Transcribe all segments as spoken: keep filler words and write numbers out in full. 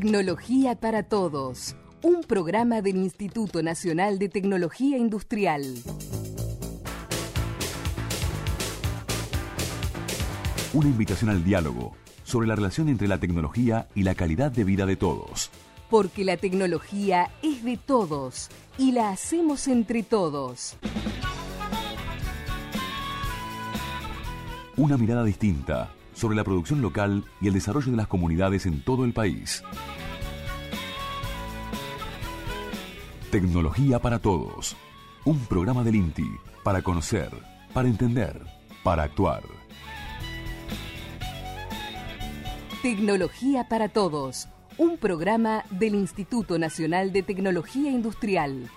Tecnología para Todos, un programa del Instituto Nacional de Tecnología Industrial. Una invitación al diálogo sobre la relación entre la tecnología y la calidad de vida de todos. Porque la tecnología es de todos y la hacemos entre todos. Una mirada distinta sobre la producción local y el desarrollo de las comunidades en todo el país. Tecnología para Todos, un programa del INTI para conocer, para entender, para actuar. Tecnología para Todos, un programa del Instituto Nacional de Tecnología Industrial.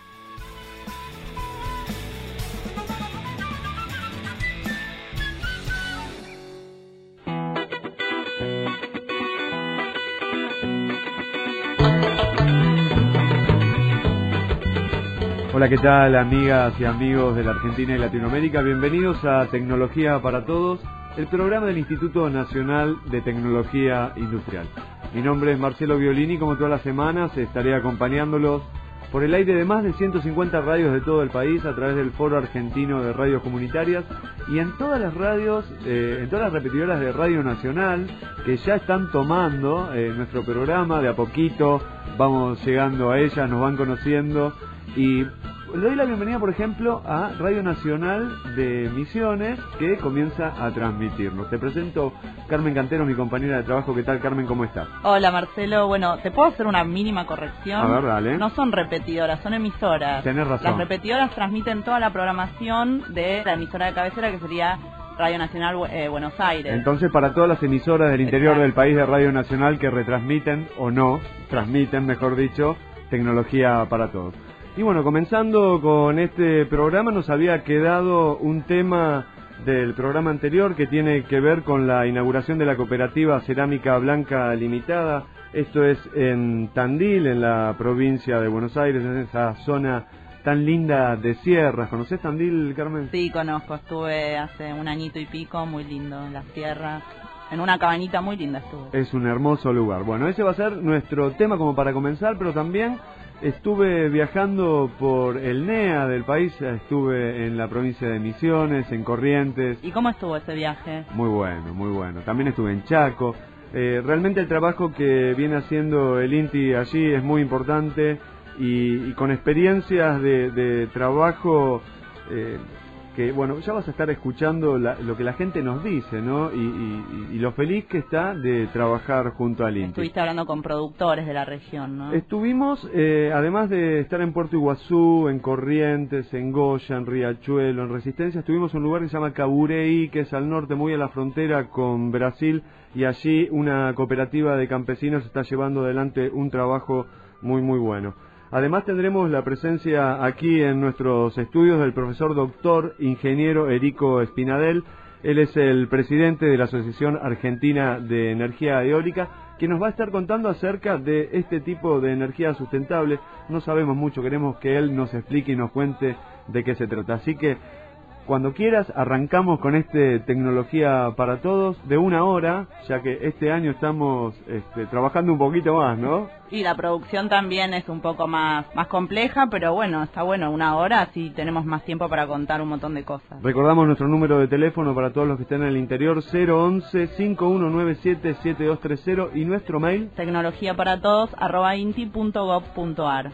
Hola, ¿qué tal, amigas y amigos de la Argentina y Latinoamérica? Bienvenidos a Tecnología para Todos, el programa del Instituto Nacional de Tecnología Industrial. Mi nombre es Marcelo Violini y como todas las semanas estaré acompañándolos por el aire de más de ciento cincuenta radios de todo el país a través del Foro Argentino de Radios Comunitarias y en todas las radios, eh, en todas las repetidoras de Radio Nacional que ya están tomando eh, nuestro programa de a poquito, vamos llegando a ellas, nos van conociendo. Y le doy la bienvenida, por ejemplo, a Radio Nacional de Misiones, que comienza a transmitirnos. Te presento Carmen Cantero, mi compañera de trabajo. ¿Qué tal, Carmen? ¿Cómo estás? Hola, Marcelo. Bueno, ¿te puedo hacer una mínima corrección? A ver, dale. No son repetidoras, son emisoras. Tenés razón. Las repetidoras transmiten toda la programación de la emisora de cabecera, que sería Radio Nacional eh, Buenos Aires. Entonces, para todas las emisoras del interior Exacto. del país de Radio Nacional que retransmiten, o no, transmiten, mejor dicho, Tecnología para Todos. Y bueno, comenzando con este programa, nos había quedado un tema del programa anterior que tiene que ver con la inauguración de la cooperativa Cerámica Blanca Limitada. Esto es en Tandil, en la provincia de Buenos Aires, en esa zona tan linda de sierras. ¿Conocés Tandil, Carmen? Sí, conozco. Estuve hace un añito y pico, muy lindo, en las sierras. En una cabañita muy linda estuve. Es un hermoso lugar. Bueno, ese va a ser nuestro tema como para comenzar, pero también estuve viajando por el N E A del país, estuve en la provincia de Misiones, en Corrientes. ¿Y cómo estuvo ese viaje? Muy bueno, muy bueno. También estuve en Chaco. Eh, realmente el trabajo que viene haciendo el INTI allí es muy importante y, y con experiencias de, de trabajo eh, que, bueno, ya vas a estar escuchando la, lo que la gente nos dice, ¿no? Y, y, y lo feliz que está de trabajar junto al INTI. Estuviste hablando con productores de la región, ¿no? Estuvimos, eh, además de estar en Puerto Iguazú, en Corrientes, en Goya, en Riachuelo, en Resistencia, estuvimos en un lugar que se llama Cabureí, que es al norte, muy a la frontera con Brasil, y allí una cooperativa de campesinos está llevando adelante un trabajo muy, muy bueno. Además tendremos la presencia aquí en nuestros estudios del profesor doctor ingeniero Erico Espinadel. Él es el presidente de la Asociación Argentina de Energía Eólica, que nos va a estar contando acerca de este tipo de energía sustentable. No sabemos mucho, queremos que él nos explique y nos cuente de qué se trata. Así que cuando quieras arrancamos con este Tecnología para Todos de una hora, ya que este año estamos este, trabajando un poquito más, ¿no? Y la producción también es un poco más, más compleja, pero bueno, está bueno, una hora, así tenemos más tiempo para contar un montón de cosas. Recordamos nuestro número de teléfono para todos los que estén en el interior, cero once, cinco uno nueve siete, siete dos tres cero, y nuestro mail, tecnología para todos arroba inti punto gob punto ar.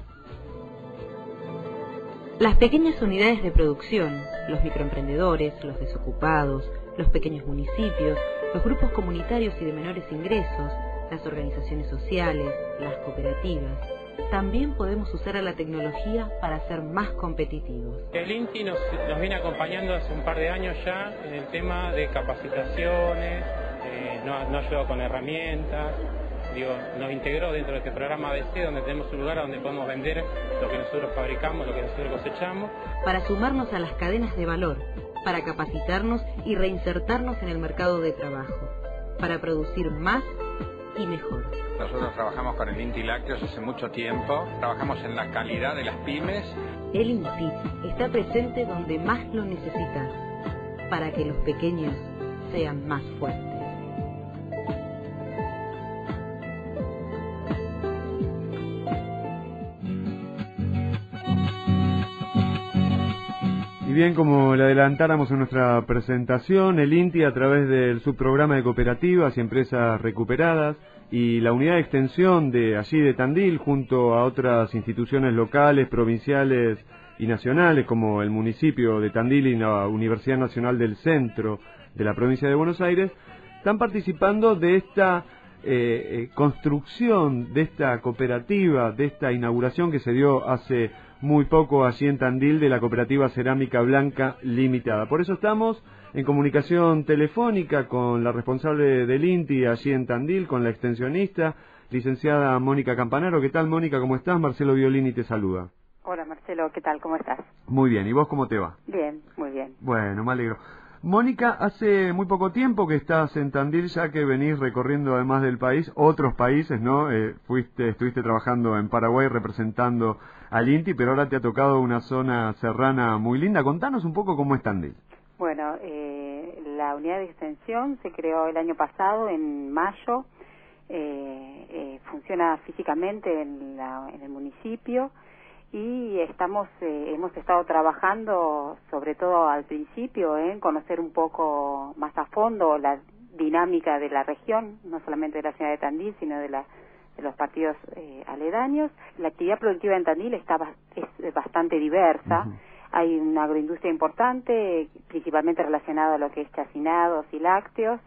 Las pequeñas unidades de producción, los microemprendedores, los desocupados, los pequeños municipios, los grupos comunitarios y de menores ingresos, las organizaciones sociales, las cooperativas. También podemos usar a la tecnología para ser más competitivos. El INTI nos, nos viene acompañando hace un par de años ya en el tema de capacitaciones, eh, nos, nos ayudó con herramientas. Digo, nos integró dentro de este programa A B C, donde tenemos un lugar donde podemos vender lo que nosotros fabricamos, lo que nosotros cosechamos. Para sumarnos a las cadenas de valor, para capacitarnos y reinsertarnos en el mercado de trabajo, para producir más y mejor. Nosotros trabajamos con el INTI Lácteos hace mucho tiempo, trabajamos en la calidad de las pymes. El INTI está presente donde más lo necesitas, para que los pequeños sean más fuertes. bien como le adelantáramos en nuestra presentación, el INTI a través del subprograma de cooperativas y empresas recuperadas y la unidad de extensión de allí de Tandil junto a otras instituciones locales, provinciales y nacionales como el municipio de Tandil y la Universidad Nacional del Centro de la provincia de Buenos Aires, están participando de esta eh, eh, construcción, de esta cooperativa, de esta inauguración que se dio hace muy poco allí en Tandil de la cooperativa Cerámica Blanca Limitada. Por eso estamos en comunicación telefónica con la responsable del INTI allí en Tandil, con la extensionista, licenciada Mónica Campanaro. ¿Qué tal, Mónica? ¿Cómo estás? Marcelo Violini te saluda. Hola, Marcelo. ¿Qué tal? ¿Cómo estás? Muy bien. ¿Y vos cómo te va? Bien, muy bien. Bueno, me alegro. Mónica, hace muy poco tiempo que estás en Tandil, ya que venís recorriendo además del país, otros países, ¿no? Eh, fuiste, estuviste trabajando en Paraguay representando al INTI, pero ahora te ha tocado una zona serrana muy linda. Contanos un poco cómo es Tandil. Bueno, eh, la unidad de extensión se creó el año pasado, en mayo. Eh, eh, funciona físicamente en, la, en el municipio. Y estamos, eh, hemos estado trabajando, sobre todo al principio, en conocer un poco más a fondo la dinámica de la región, no solamente de la ciudad de Tandil, sino de, la, de los partidos eh, aledaños. La actividad productiva en Tandil está es bastante diversa. Uh-huh. Hay una agroindustria importante, principalmente relacionada a lo que es chacinados y lácteos.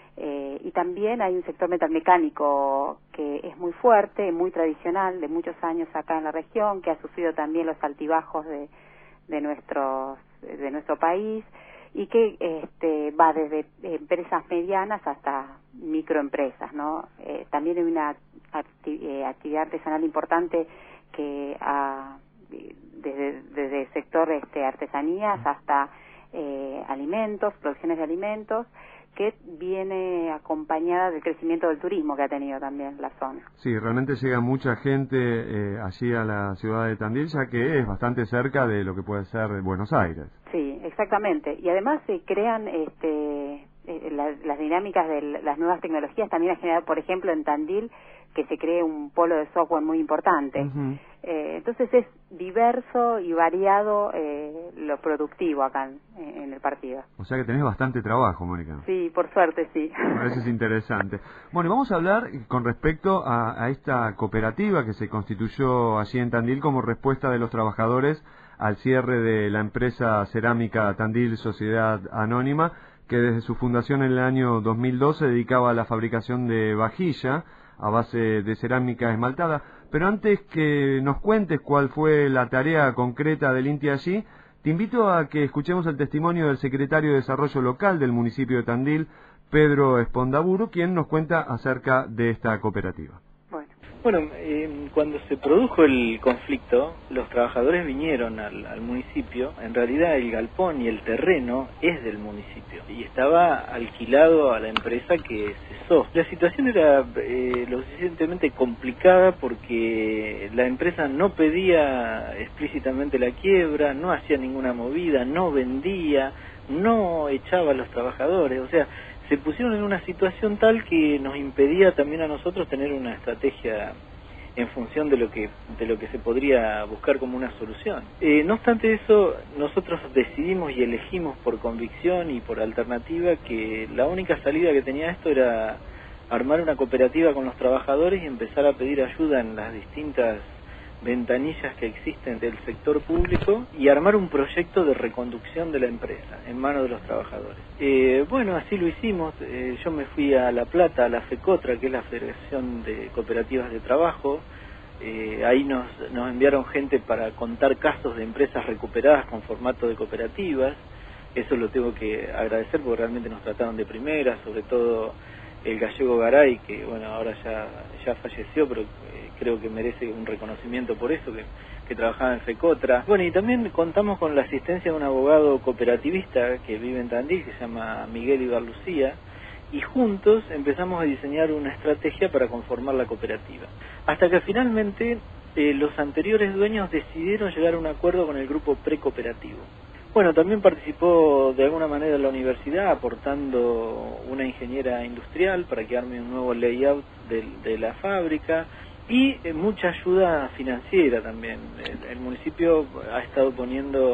Eh, y también hay un sector metalmecánico que es muy fuerte, muy tradicional, de muchos años acá en la región, que ha sufrido también los altibajos de, de, nuestros, de nuestro país y que este, va desde empresas medianas hasta microempresas, ¿no? Eh, también hay una acti eh, actividad artesanal importante que ha, desde, desde el sector este, artesanías hasta eh, alimentos, producciones de alimentos, que viene acompañada del crecimiento del turismo que ha tenido también la zona. Sí, realmente llega mucha gente eh, allí a la ciudad de Tandil, ya que es bastante cerca de lo que puede ser Buenos Aires. Sí, exactamente. Y además se crean este, eh, la, las dinámicas de las nuevas tecnologías. También ha generado, por ejemplo, en Tandil, que se cree un polo de software muy importante. Uh-huh. eh, entonces es diverso y variado eh, lo productivo acá en, en el partido. O sea que tenés bastante trabajo, Mónica. Sí, por suerte, sí. Bueno, eso es interesante. Bueno, y vamos a hablar con respecto a, a esta cooperativa que se constituyó allí en Tandil como respuesta de los trabajadores al cierre de la empresa cerámica Tandil Sociedad Anónima, que desde su fundación en el año dos mil dos se dedicaba a la fabricación de vajilla a base de cerámica esmaltada. Pero antes que nos cuentes cuál fue la tarea concreta del INTI allí, te invito a que escuchemos el testimonio del secretario de Desarrollo Local del municipio de Tandil, Pedro Espondaburu, quien nos cuenta acerca de esta cooperativa. Bueno, eh, cuando se produjo el conflicto, los trabajadores vinieron al, al municipio. En realidad el galpón y el terreno es del municipio y estaba alquilado a la empresa que cesó. La situación era eh, lo suficientemente complicada porque la empresa no pedía explícitamente la quiebra, no hacía ninguna movida, no vendía, no echaba a los trabajadores, o sea, se pusieron en una situación tal que nos impedía también a nosotros tener una estrategia en función de lo que de lo que se podría buscar como una solución. Eh, no obstante eso, nosotros decidimos y elegimos por convicción y por alternativa que la única salida que tenía esto era armar una cooperativa con los trabajadores y empezar a pedir ayuda en las distintas ventanillas que existen del sector público y armar un proyecto de reconducción de la empresa en manos de los trabajadores. Eh, bueno, así lo hicimos. Eh, yo me fui a La Plata, a la FECOTRA, que es la Federación de Cooperativas de Trabajo. Eh, ahí nos, nos enviaron gente para contar casos de empresas recuperadas con formato de cooperativas. Eso lo tengo que agradecer porque realmente nos trataron de primera, sobre todo el gallego Garay, que bueno, ahora ya, ya falleció, pero eh, creo que merece un reconocimiento por eso, que, que trabajaba en FECOTRA. Bueno, y también contamos con la asistencia de un abogado cooperativista que vive en Tandil, que se llama Miguel Ibarlucía, y juntos empezamos a diseñar una estrategia para conformar la cooperativa. Hasta que finalmente eh, los anteriores dueños decidieron llegar a un acuerdo con el grupo precooperativo. Bueno, también participó de alguna manera la universidad aportando una ingeniera industrial para que arme un nuevo layout de, de la fábrica y eh, mucha ayuda financiera también. El, el municipio ha estado poniendo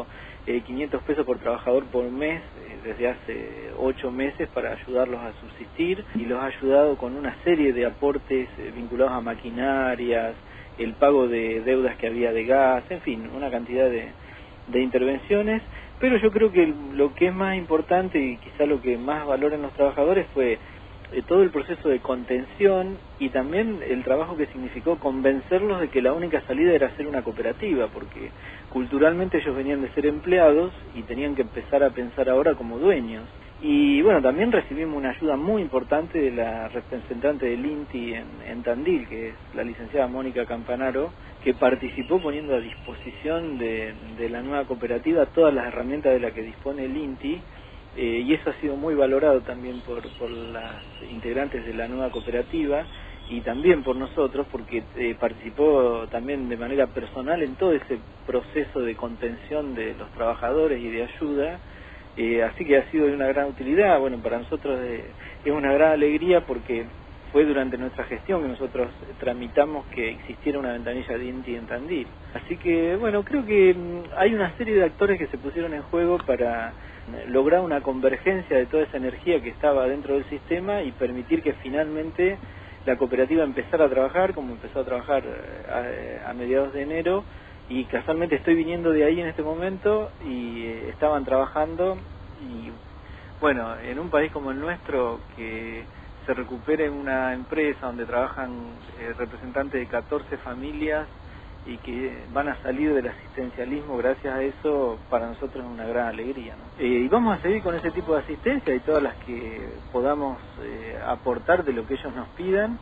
eh, quinientos pesos por trabajador por mes eh, desde hace ocho meses para ayudarlos a subsistir, y los ha ayudado con una serie de aportes eh, vinculados a maquinarias, el pago de deudas que había de gas, en fin, una cantidad de, de intervenciones. Pero yo creo que lo que es más importante y quizá lo que más valoran los trabajadores fue eh, todo el proceso de contención y también el trabajo que significó convencerlos de que la única salida era hacer una cooperativa, porque culturalmente ellos venían de ser empleados y tenían que empezar a pensar ahora como dueños. Y bueno, también recibimos una ayuda muy importante de la representante del INTI en, en Tandil, que es la licenciada Mónica Campanaro, que participó poniendo a disposición de, de la nueva cooperativa todas las herramientas de las que dispone el INTI, eh, y eso ha sido muy valorado también por, por las integrantes de la nueva cooperativa y también por nosotros, porque eh, participó también de manera personal en todo ese proceso de contención de los trabajadores y de ayuda. Eh, así que ha sido de una gran utilidad. Bueno, para nosotros eh, es una gran alegría porque fue durante nuestra gestión que nosotros tramitamos que existiera una ventanilla de INTI en Tandil. Así que, bueno, creo que mmm, hay una serie de actores que se pusieron en juego para eh, lograr una convergencia de toda esa energía que estaba dentro del sistema y permitir que finalmente la cooperativa empezara a trabajar, como empezó a trabajar eh, a, a mediados de enero. Y casualmente estoy viniendo de ahí en este momento y eh, estaban trabajando, y bueno, en un país como el nuestro, que se recupere una empresa donde trabajan eh, representantes de catorce familias y que van a salir del asistencialismo, gracias a eso para nosotros es una gran alegría, ¿no? Eh, y vamos a seguir con ese tipo de asistencia y todas las que podamos eh, aportar de lo que ellos nos pidan,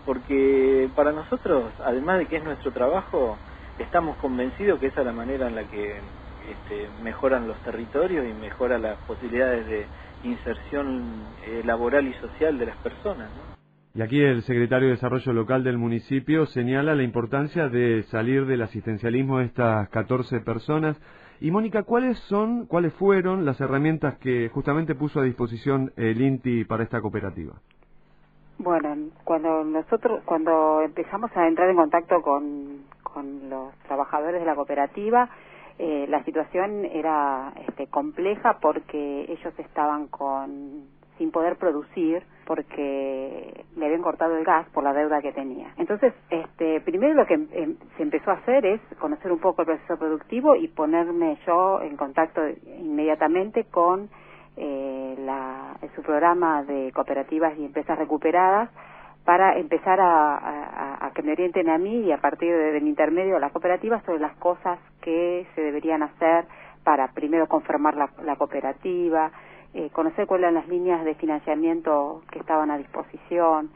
porque para nosotros, además de que es nuestro trabajo, estamos convencidos que esa es la manera en la que este, mejoran los territorios y mejora las posibilidades de inserción eh, laboral y social de las personas, ¿no? Y aquí el secretario de Desarrollo Local del municipio señala la importancia de salir del asistencialismo de estas catorce personas. Y Mónica, ¿cuáles son, cuáles fueron las herramientas que justamente puso a disposición el INTI para esta cooperativa? Bueno, cuando nosotros, cuando empezamos a entrar en contacto con, con los trabajadores de la cooperativa, eh, la situación era este, compleja porque ellos estaban con sin poder producir porque le habían cortado el gas por la deuda que tenía. Entonces, este, primero lo que em, se empezó a hacer es conocer un poco el proceso productivo y ponerme yo en contacto inmediatamente con Eh, la, su programa de cooperativas y empresas recuperadas para empezar a, a, a que me orienten a mí y a partir de, del intermedio de las cooperativas sobre las cosas que se deberían hacer para primero conformar la, la cooperativa, eh, conocer cuáles eran las líneas de financiamiento que estaban a disposición.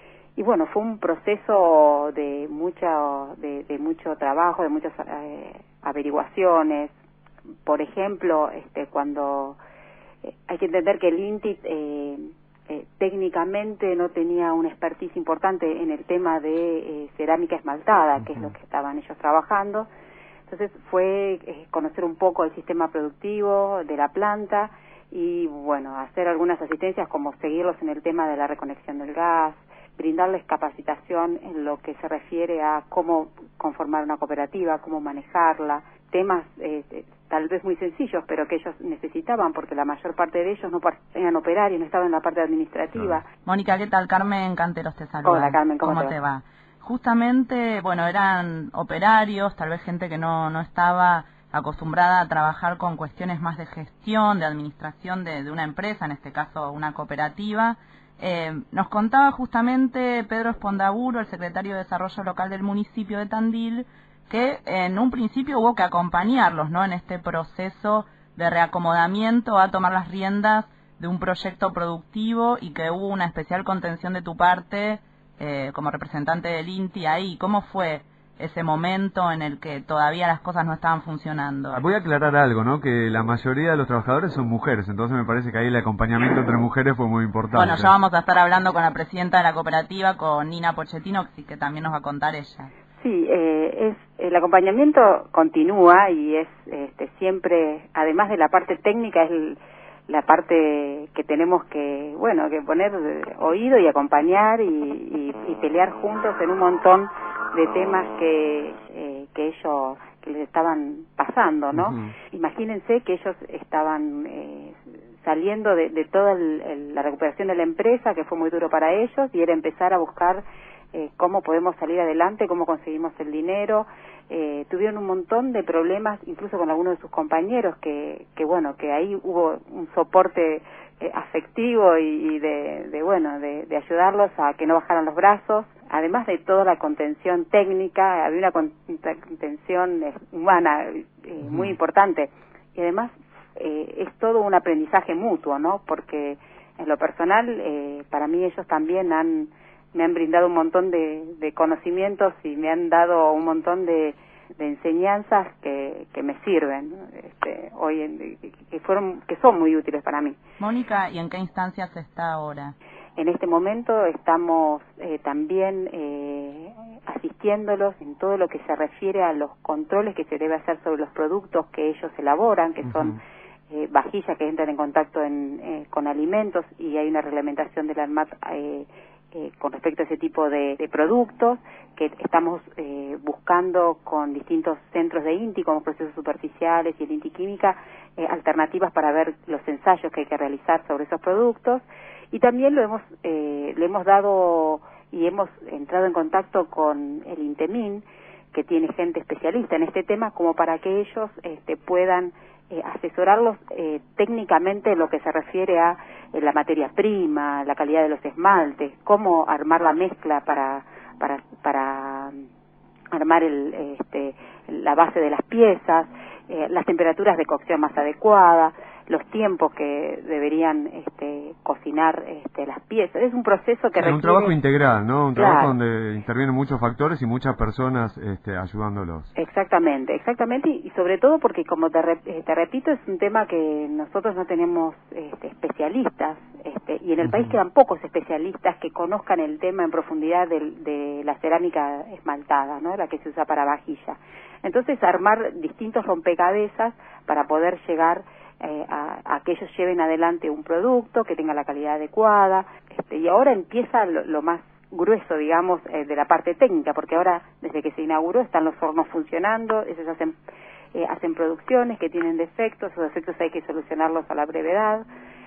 Y bueno, fue un proceso de mucho, de, de mucho trabajo, de muchas eh, averiguaciones. Por ejemplo, este, cuando hay que entender que el INTI eh, eh, técnicamente no tenía una expertise importante en el tema de eh, cerámica esmaltada, uh-huh. que es lo que estaban ellos trabajando. Entonces fue eh, conocer un poco el sistema productivo de la planta y, bueno, hacer algunas asistencias como seguirlos en el tema de la reconexión del gas, brindarles capacitación en lo que se refiere a cómo conformar una cooperativa, cómo manejarla, temas eh, tal vez muy sencillos, pero que ellos necesitaban, porque la mayor parte de ellos no eran operarios, no estaban en la parte administrativa. No. Mónica, ¿qué tal? Carmen Canteros te saluda. Hola, Carmen, ¿cómo, ¿Cómo te, te va? va? Justamente, bueno, eran operarios, tal vez gente que no, no estaba acostumbrada a trabajar con cuestiones más de gestión, de administración de, de una empresa, en este caso una cooperativa. Eh, nos contaba justamente Pedro Espondaburo, el secretario de Desarrollo Local del municipio de Tandil, que en un principio hubo que acompañarlos, ¿no?, en este proceso de reacomodamiento a tomar las riendas de un proyecto productivo y que hubo una especial contención de tu parte eh, como representante del INTI ahí. ¿Cómo fue ese momento en el que todavía las cosas no estaban funcionando? Voy a aclarar algo, ¿no?, que la mayoría de los trabajadores son mujeres, entonces me parece que ahí el acompañamiento entre mujeres fue muy importante. Bueno, ya vamos a estar hablando con la presidenta de la cooperativa, con Nina Pochettino, que también nos va a contar ella. Sí, eh, es el acompañamiento continúa y es este, siempre, además de la parte técnica, es el, la parte que tenemos que, bueno, que poner oído y acompañar y, y, y pelear juntos en un montón de temas que, eh, que ellos que les estaban pasando, ¿no? Uh-huh. Imagínense que ellos estaban eh, saliendo de, de toda el, el, la recuperación de la empresa, que fue muy duro para ellos, y era empezar a buscar eh, cómo podemos salir adelante, cómo conseguimos el dinero. Eh, tuvieron un montón de problemas, incluso con algunos de sus compañeros, que, que bueno, que ahí hubo un soporte eh, afectivo y, y de, de, bueno, de, de ayudarlos a que no bajaran los brazos. Además de toda la contención técnica, había una contención eh, humana eh, uh-huh. muy importante. Y además eh, es todo un aprendizaje mutuo, ¿no? Porque en lo personal, eh, para mí ellos también han me han brindado un montón de, de conocimientos y me han dado un montón de, de enseñanzas que, que me sirven, este, hoy en, que fueron que son muy útiles para mí. Mónica, ¿y en qué instancias está ahora? En este momento estamos eh, también eh, asistiéndolos en todo lo que se refiere a los controles que se debe hacer sobre los productos que ellos elaboran, que uh-huh. son eh, vajillas que entran en contacto en, eh, con alimentos, y hay una reglamentación de la ANMAT eh, eh, con respecto a ese tipo de, de productos, que estamos eh, buscando con distintos centros de INTI, como Procesos Superficiales y el INTI Química, eh, alternativas para ver los ensayos que hay que realizar sobre esos productos. Y también lo hemos, eh, le hemos dado y hemos entrado en contacto con el INTEMIN, que tiene gente especialista en este tema, como para que ellos este, puedan eh, asesorarlos eh, técnicamente en lo que se refiere a eh, la materia prima, la calidad de los esmaltes, cómo armar la mezcla para para para armar el, este, la base de las piezas, eh, las temperaturas de cocción más adecuadas, los tiempos que deberían este, cocinar este, las piezas. Es un proceso que es requiere... un trabajo integral, ¿no? Un claro. trabajo donde intervienen muchos factores y muchas personas este, ayudándolos. Exactamente, exactamente, y sobre todo porque, como te, re, te repito, es un tema que nosotros no tenemos este, especialistas, este, y en el uh-huh. país quedan pocos especialistas que conozcan el tema en profundidad de, de la cerámica esmaltada, ¿no? La que se usa para vajilla. Entonces, armar distintos rompecabezas para poder llegar Eh, a, a que ellos lleven adelante un producto que tenga la calidad adecuada, este, y ahora empieza lo, lo más grueso, digamos, eh, de la parte técnica, porque ahora, desde que se inauguró, están los hornos funcionando, ellos hacen eh, hacen producciones que tienen defectos, esos defectos hay que solucionarlos a la brevedad,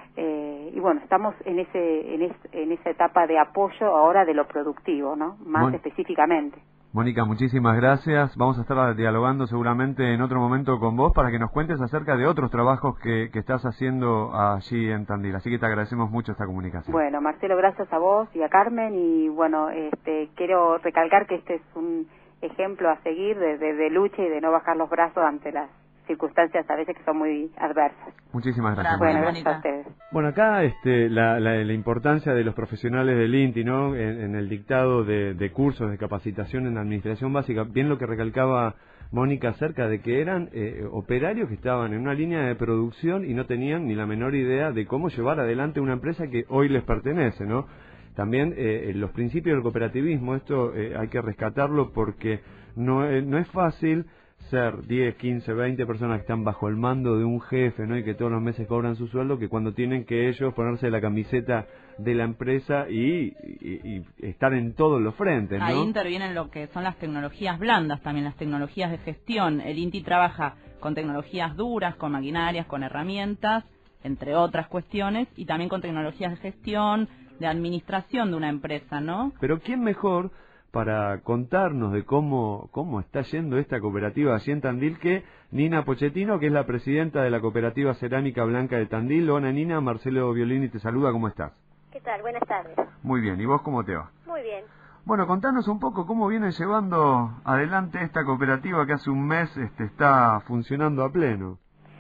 eh, y bueno, estamos en ese en, es, en esa etapa de apoyo ahora de lo productivo, ¿no? Más Mon- específicamente. Mónica, muchísimas gracias. Vamos a estar dialogando seguramente en otro momento con vos para que nos cuentes acerca de otros trabajos que, que estás haciendo allí en Tandil. Así que te agradecemos mucho esta comunicación. Bueno, Marcelo, gracias a vos y a Carmen. Y bueno, este, quiero recalcar que este es un ejemplo a seguir de, de, de lucha y de no bajar los brazos ante las circunstancias a veces que son muy adversas. Muchísimas gracias. Bueno, gracias a ustedes. Bueno, acá este, la, la, la importancia de los profesionales del INTI, ¿no? En, en el dictado de, de cursos de capacitación en administración básica, bien lo que recalcaba Mónica acerca de que eran eh, operarios que estaban en una línea de producción y no tenían ni la menor idea de cómo llevar adelante una empresa que hoy les pertenece, ¿no? También eh, los principios del cooperativismo, esto eh, hay que rescatarlo porque no, eh, no es fácil ser diez, quince, veinte personas que están bajo el mando de un jefe, ¿no? Y que todos los meses cobran su sueldo, que cuando tienen que ellos ponerse la camiseta de la empresa y, y, y estar en todos los frentes, ¿no? Ahí intervienen lo que son las tecnologías blandas, también las tecnologías de gestión. El INTI trabaja con tecnologías duras, con maquinarias, con herramientas, entre otras cuestiones, y también con tecnologías de gestión, de administración de una empresa, ¿no? Pero ¿quién mejor para contarnos de cómo cómo está yendo esta cooperativa allí en Tandil que Nina Pochettino, que es la presidenta de la Cooperativa Cerámica Blanca de Tandil? Hola Nina, Marcelo Violini te saluda, ¿cómo estás? ¿Qué tal? Buenas tardes. Muy bien, ¿y vos cómo te va? Muy bien. Bueno, contanos un poco cómo viene llevando adelante esta cooperativa que hace un mes este, está funcionando a pleno.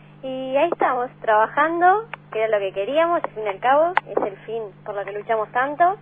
Y ahí estamos, trabajando, que era lo que queríamos, al fin y al cabo, es el fin por lo que luchamos tanto.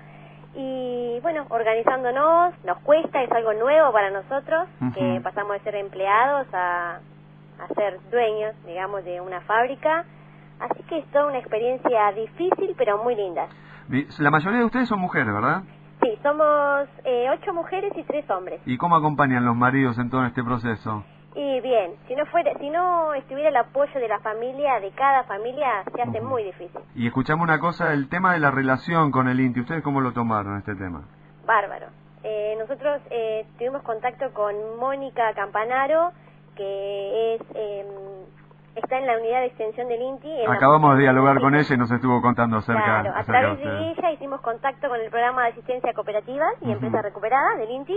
Y bueno, organizándonos, nos cuesta, es algo nuevo para nosotros, uh-huh. que pasamos de ser empleados a, a ser dueños, digamos, de una fábrica. Así que es toda una experiencia difícil, pero muy linda. La mayoría de ustedes son mujeres, ¿verdad? Sí, somos eh, ocho mujeres y tres hombres. ¿Y cómo acompañan los maridos en todo este proceso? Y bien, si no fuera, si no estuviera el apoyo de la familia, de cada familia, se hace uh-huh. muy difícil. Y escuchamos una cosa, el tema de la relación con el INTI, ¿ustedes cómo lo tomaron este tema? Bárbaro. Eh, nosotros eh, tuvimos contacto con Mónica Campanaro, que es eh, está en la unidad de extensión del INTI. Acabamos de dialogar con ella y nos estuvo contando acerca, claro, a acerca través de de ustedes. ella hicimos contacto con el programa de asistencia a cooperativas y Uh-huh. empresas recuperadas del INTI.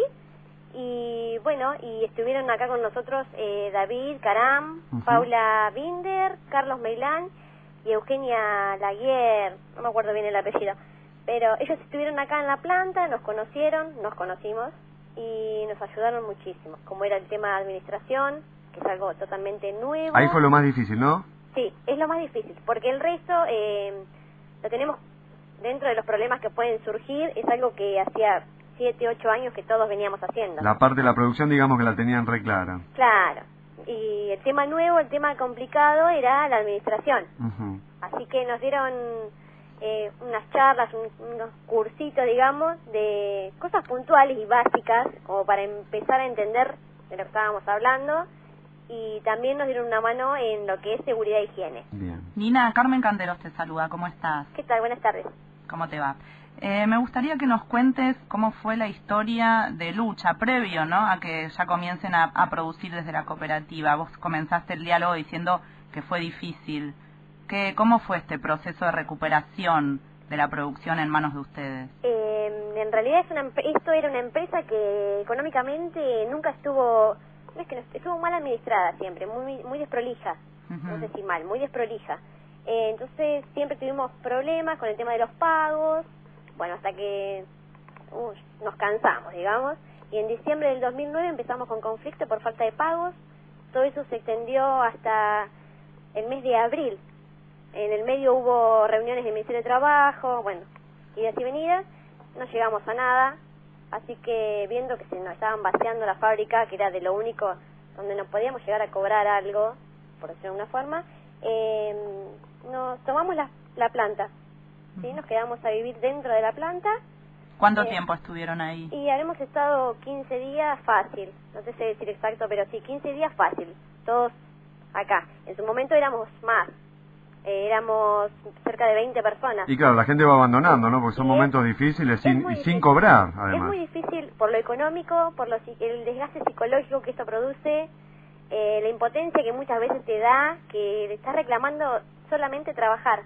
Y bueno, y estuvieron acá con nosotros eh, David Caram, Uh-huh. Paula Binder, Carlos Meilán y Eugenia Laguier, no me acuerdo bien el apellido, pero ellos estuvieron acá en la planta, nos conocieron, nos conocimos y nos ayudaron muchísimo, como era el tema de administración, que es algo totalmente nuevo. Ahí fue lo más difícil, ¿no? Sí, es lo más difícil, porque el resto eh, lo tenemos dentro de los problemas que pueden surgir, es algo que hacía siete, ocho años que todos veníamos haciendo. La parte de la producción, digamos que la tenían re clara. Claro, y el tema nuevo, el tema complicado era la administración. Uh-huh. Así que nos dieron eh, unas charlas, un, unos cursitos, digamos, de cosas puntuales y básicas, como para empezar a entender de lo que estábamos hablando, y también nos dieron una mano en lo que es seguridad e higiene. Bien. Nina, Carmen Canderos te saluda, ¿cómo estás? ¿Qué tal? Buenas tardes. ¿Cómo te va? Eh, me gustaría que nos cuentes cómo fue la historia de lucha previo, ¿no?, a que ya comiencen a, a producir desde la cooperativa. Vos comenzaste el diálogo diciendo que fue difícil. ¿Qué, ¿Cómo fue este proceso de recuperación de la producción en manos de ustedes? Eh, en realidad es una, esto era una empresa que económicamente nunca estuvo, no es que no, estuvo mal administrada siempre, muy muy desprolija, uh-huh. no sé si mal, muy desprolija. Eh, entonces siempre tuvimos problemas con el tema de los pagos, bueno, hasta que uh, nos cansamos, digamos, y en diciembre del dos mil nueve empezamos con conflicto por falta de pagos. Todo eso se extendió hasta el mes de abril. En el medio hubo reuniones del Ministerio de Trabajo, bueno, idas y venidas, no llegamos a nada, así que viendo que se nos estaban vaciando la fábrica, que era de lo único donde nos podíamos llegar a cobrar algo, por decirlo de una forma, eh, nos tomamos la, la planta, ¿sí? Nos quedamos a vivir dentro de la planta. ¿Cuánto eh, tiempo estuvieron ahí? Y habremos estado quince días fácil, no sé si decir exacto, pero sí, quince días fácil, todos acá. En su momento éramos más. Eh, éramos cerca de veinte personas. Y claro, la gente va abandonando, ¿no? Porque son y momentos es, difíciles sin, y difícil. sin cobrar, además. Es muy difícil por lo económico, por lo, el desgaste psicológico que esto produce, eh, la impotencia que muchas veces te da, que estás reclamando solamente trabajar.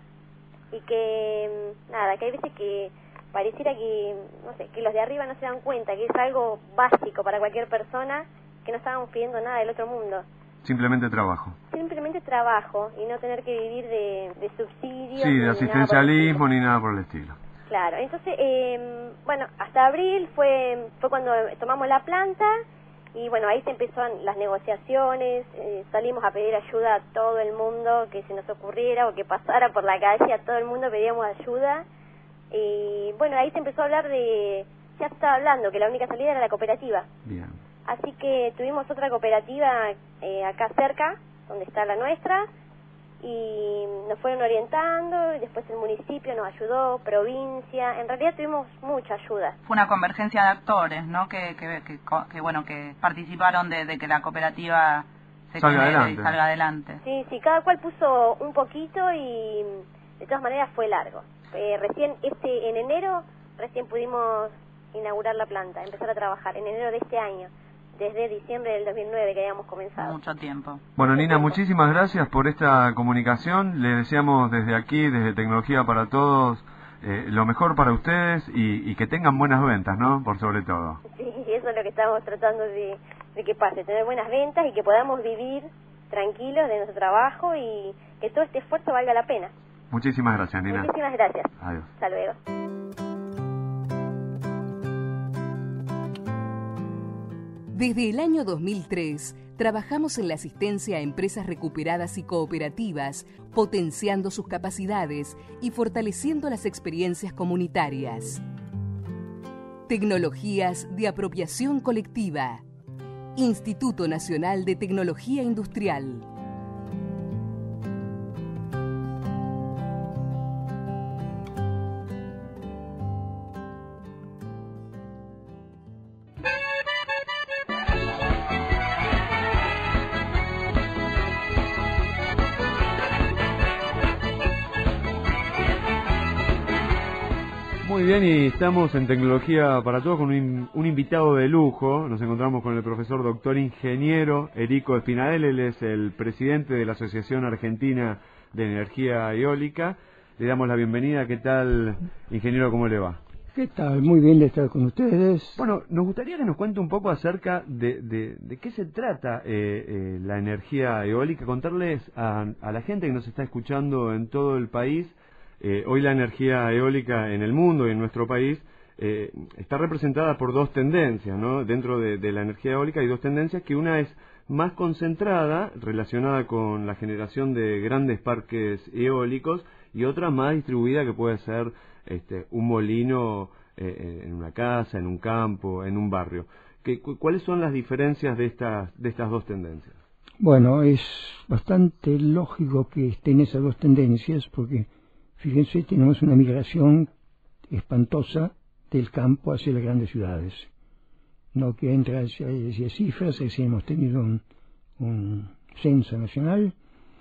Y que, nada, que hay veces que pareciera que, no sé, que los de arriba no se dan cuenta, que es algo básico para cualquier persona, que no estábamos pidiendo nada del otro mundo. Simplemente trabajo. Simplemente trabajo y no tener que vivir de, de subsidios. Sí, de asistencialismo ni nada por el estilo. Claro, entonces, eh, bueno, hasta abril fue fue cuando tomamos la planta y bueno, ahí se empezaron las negociaciones, eh, salimos a pedir ayuda a todo el mundo que se nos ocurriera o que pasara por la calle, a todo el mundo pedíamos ayuda y bueno, ahí se empezó a hablar de, ya se estaba hablando que la única salida era la cooperativa. Bien. Así que tuvimos otra cooperativa eh, acá cerca, donde está la nuestra, y nos fueron orientando, y después el municipio nos ayudó, provincia, en realidad tuvimos mucha ayuda. Fue una convergencia de actores, ¿no?, que, que, que, que bueno, que participaron de, de que la cooperativa se salga genere adelante. y salga adelante. Sí, sí, cada cual puso un poquito y de todas maneras fue largo. Eh, recién, este en enero, recién pudimos inaugurar la planta, empezar a trabajar, en enero de este año. Desde diciembre del dos mil nueve que habíamos comenzado. Mucho tiempo. Bueno, Nina, muchísimas gracias por esta comunicación. Le deseamos desde aquí, desde Tecnología para Todos, eh, lo mejor para ustedes y, y que tengan buenas ventas, ¿no? Por sobre todo. Sí, eso es lo que estamos tratando de, de que pase, tener buenas ventas y que podamos vivir tranquilos de nuestro trabajo y que todo este esfuerzo valga la pena. Muchísimas gracias, Nina. Muchísimas gracias. Adiós. Hasta luego. Desde el año dos mil tres, trabajamos en la asistencia a empresas recuperadas y cooperativas, potenciando sus capacidades y fortaleciendo las experiencias comunitarias. Tecnologías de apropiación colectiva. Instituto Nacional de Tecnología Industrial. Muy bien, y estamos en Tecnología para Todos con un, un invitado de lujo. Nos encontramos con el profesor doctor ingeniero Erico Espinadel. Él es el presidente de la Asociación Argentina de Energía Eólica. Le damos la bienvenida. ¿Qué tal, ingeniero? ¿Cómo le va? ¿Qué tal? Muy bien de estar con ustedes. Bueno, nos gustaría que nos cuente un poco acerca de, de, de qué se trata eh, eh, la energía eólica, contarles a, a la gente que nos está escuchando en todo el país. Eh, hoy la energía eólica en el mundo y en nuestro país eh, está representada por dos tendencias, ¿no? Dentro de, de la energía eólica hay dos tendencias, que una es más concentrada, relacionada con la generación de grandes parques eólicos, y otra más distribuida, que puede ser este, un molino eh, en una casa, en un campo, en un barrio. ¿Qué, ¿Cuáles son las diferencias de estas, de estas dos tendencias? Bueno, es bastante lógico que estén esas dos tendencias, porque fíjense, tenemos una migración espantosa del campo hacia las grandes ciudades. No que entra hacia, hacia cifras, es decir, hemos tenido un, un censo nacional,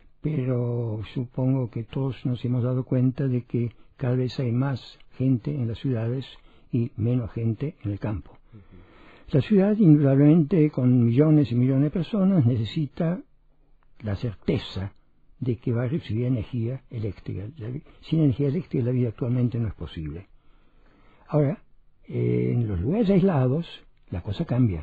pero supongo que todos nos hemos dado cuenta de que cada vez hay más gente en las ciudades y menos gente en el campo. Uh-huh. La ciudad, indudablemente, con millones y millones de personas, necesita la certeza de que va a recibir energía eléctrica. La, sin energía eléctrica la vida actualmente no es posible. Ahora, eh, en los lugares aislados, la cosa cambia.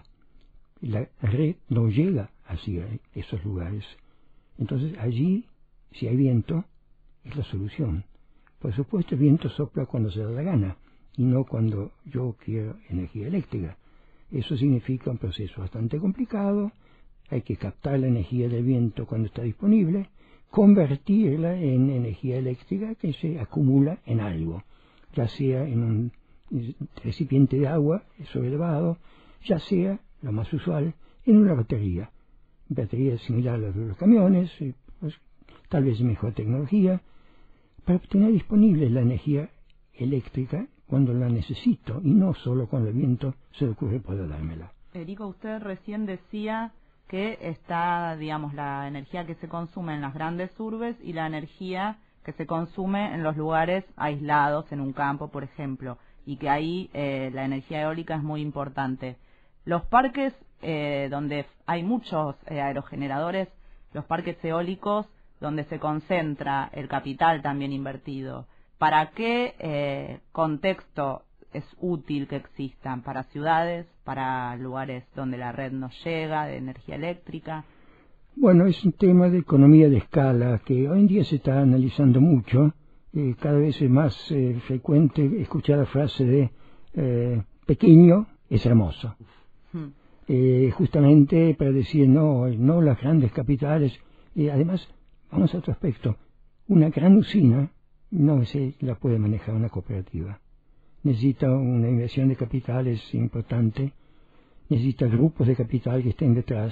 La red no llega hacia esos lugares. Entonces, allí, si hay viento, es la solución. Por supuesto, el viento sopla cuando se da la gana, y no cuando yo quiero energía eléctrica. Eso significa un proceso bastante complicado. Hay que captar la energía del viento cuando está disponible, convertirla en energía eléctrica que se acumula en algo, ya sea en un recipiente de agua sobrelevado, ya sea, lo más usual, en una batería. Batería similar a las de los camiones, pues, tal vez mejor tecnología, para obtener disponible la energía eléctrica cuando la necesito, y no solo cuando el viento se le ocurre poder dármela. Erico, usted recién decía que está, digamos, la energía que se consume en las grandes urbes y la energía que se consume en los lugares aislados, en un campo, por ejemplo, y que ahí eh, la energía eólica es muy importante. Los parques eh, donde hay muchos eh, aerogeneradores, los parques eólicos, donde se concentra el capital también invertido, ¿para qué eh, contexto es útil que existan? ¿Para ciudades? ¿Para lugares donde la red no llega de energía eléctrica? Bueno, es un tema de economía de escala que hoy en día se está analizando mucho. Eh, cada vez es más eh, frecuente escuchar la frase de eh, pequeño es hermoso. Hmm. Eh, justamente para decir no, no las grandes capitales. Eh, además, vamos a otro aspecto. Una gran usina no se la puede manejar una cooperativa. Necesita una inversión de capitales importante, necesita grupos de capital que estén detrás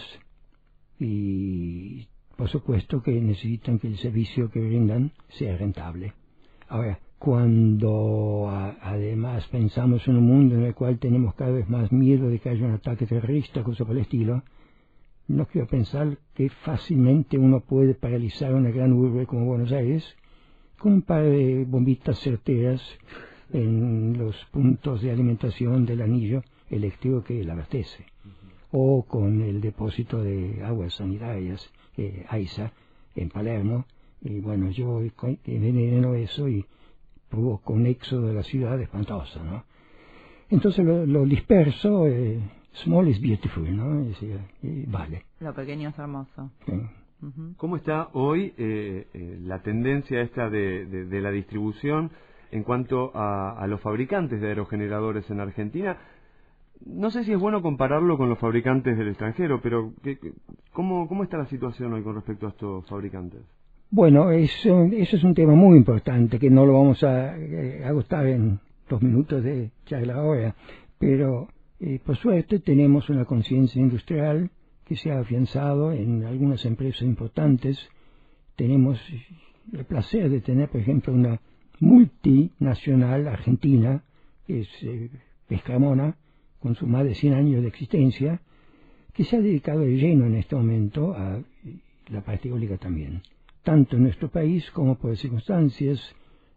y, por supuesto, que necesitan que el servicio que brindan sea rentable. Ahora, cuando a, además pensamos en un mundo en el cual tenemos cada vez más miedo de que haya un ataque terrorista, cosas por el estilo, no quiero pensar que fácilmente uno puede paralizar una gran urbe como Buenos Aires con un par de bombitas certeras en los puntos de alimentación del anillo eléctrico que la abastece, uh-huh. o con el depósito de aguas sanitarias, eh, AISA, en Palermo, y bueno, yo enveneno eso y provoco un éxodo de la ciudad espantoso, ¿no? Entonces lo, lo disperso, eh, small is beautiful, ¿no? Es decir, eh, vale. Lo pequeño es hermoso. Sí. Uh-huh. ¿Cómo está hoy eh, eh, la tendencia esta de, de, de la distribución en cuanto a, a los fabricantes de aerogeneradores en Argentina? No sé si es bueno compararlo con los fabricantes del extranjero, pero ¿qué, cómo, ¿cómo está la situación hoy con respecto a estos fabricantes? Bueno, eso, eso es un tema muy importante que no lo vamos a eh, agotar en dos minutos de charla ahora, pero eh, por suerte tenemos una conciencia industrial que se ha afianzado en algunas empresas importantes. Tenemos el placer de tener, por ejemplo, una multinacional argentina, que es eh, Pescamona, con sus más de cien años de existencia, que se ha dedicado de lleno en este momento a la parte eólica también, tanto en nuestro país como por circunstancias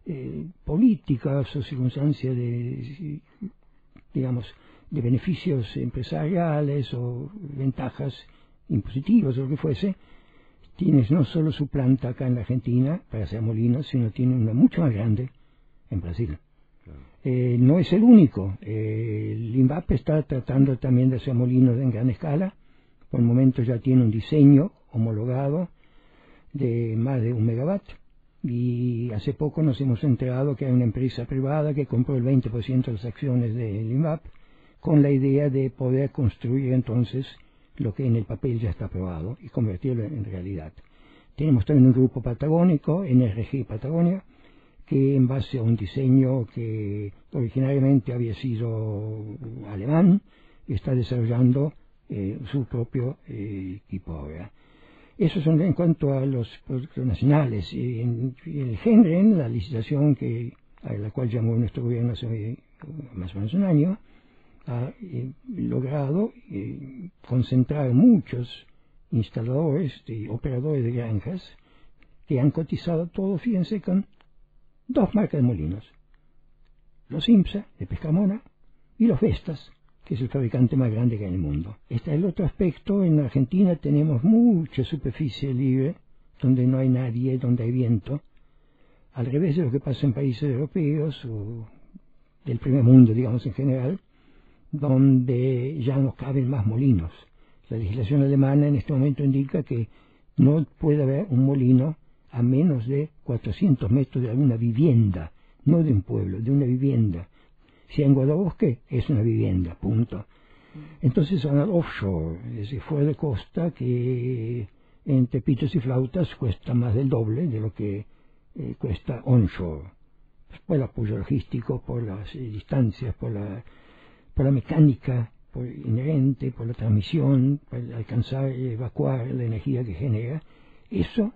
eh, políticas o circunstancias de, digamos, de beneficios empresariales o ventajas impositivas o lo que fuese, tienes no solo su planta acá en la Argentina para hacer molinos, sino tiene una mucho más grande en Brasil. Claro. Eh, no es el único. Eh, el INVAP está tratando también de hacer molinos en gran escala. Por el momento ya tiene un diseño homologado de más de un megawatt. Y hace poco nos hemos enterado que hay una empresa privada que compró el veinte por ciento de las acciones del INVAP con la idea de poder construir entonces lo que en el papel ya está aprobado y convertirlo en realidad. Tenemos también un grupo patagónico, N R G Patagonia, que en base a un diseño que originariamente había sido alemán, está desarrollando eh, su propio eh, equipo ahora. Eso son en cuanto a los productos nacionales. En, en el Genren, la licitación que a la cual llamó nuestro gobierno hace más o menos un año, ha eh, logrado eh, concentrar muchos instaladores y operadores de granjas que han cotizado todo, fíjense, con dos marcas de molinos: los IMSA de Pescamona y los Vestas, que es el fabricante más grande que hay en el mundo. Este es el otro aspecto. En Argentina tenemos mucha superficie libre, donde no hay nadie, donde hay viento, al revés de lo que pasa en países europeos o del primer mundo, digamos, en general, donde ya no caben más molinos. La legislación alemana en este momento indica que no puede haber un molino a menos de cuatrocientos metros de alguna vivienda, no de un pueblo, de una vivienda. Si hay en guardabosque, es una vivienda, punto. Entonces van al offshore, es decir, fuera de costa, que entre pitos y flautas cuesta más del doble de lo que eh, cuesta onshore. Pues por el apoyo logístico, por las eh, distancias, por la por la mecánica por inherente, por la transmisión, por alcanzar y evacuar la energía que genera. Eso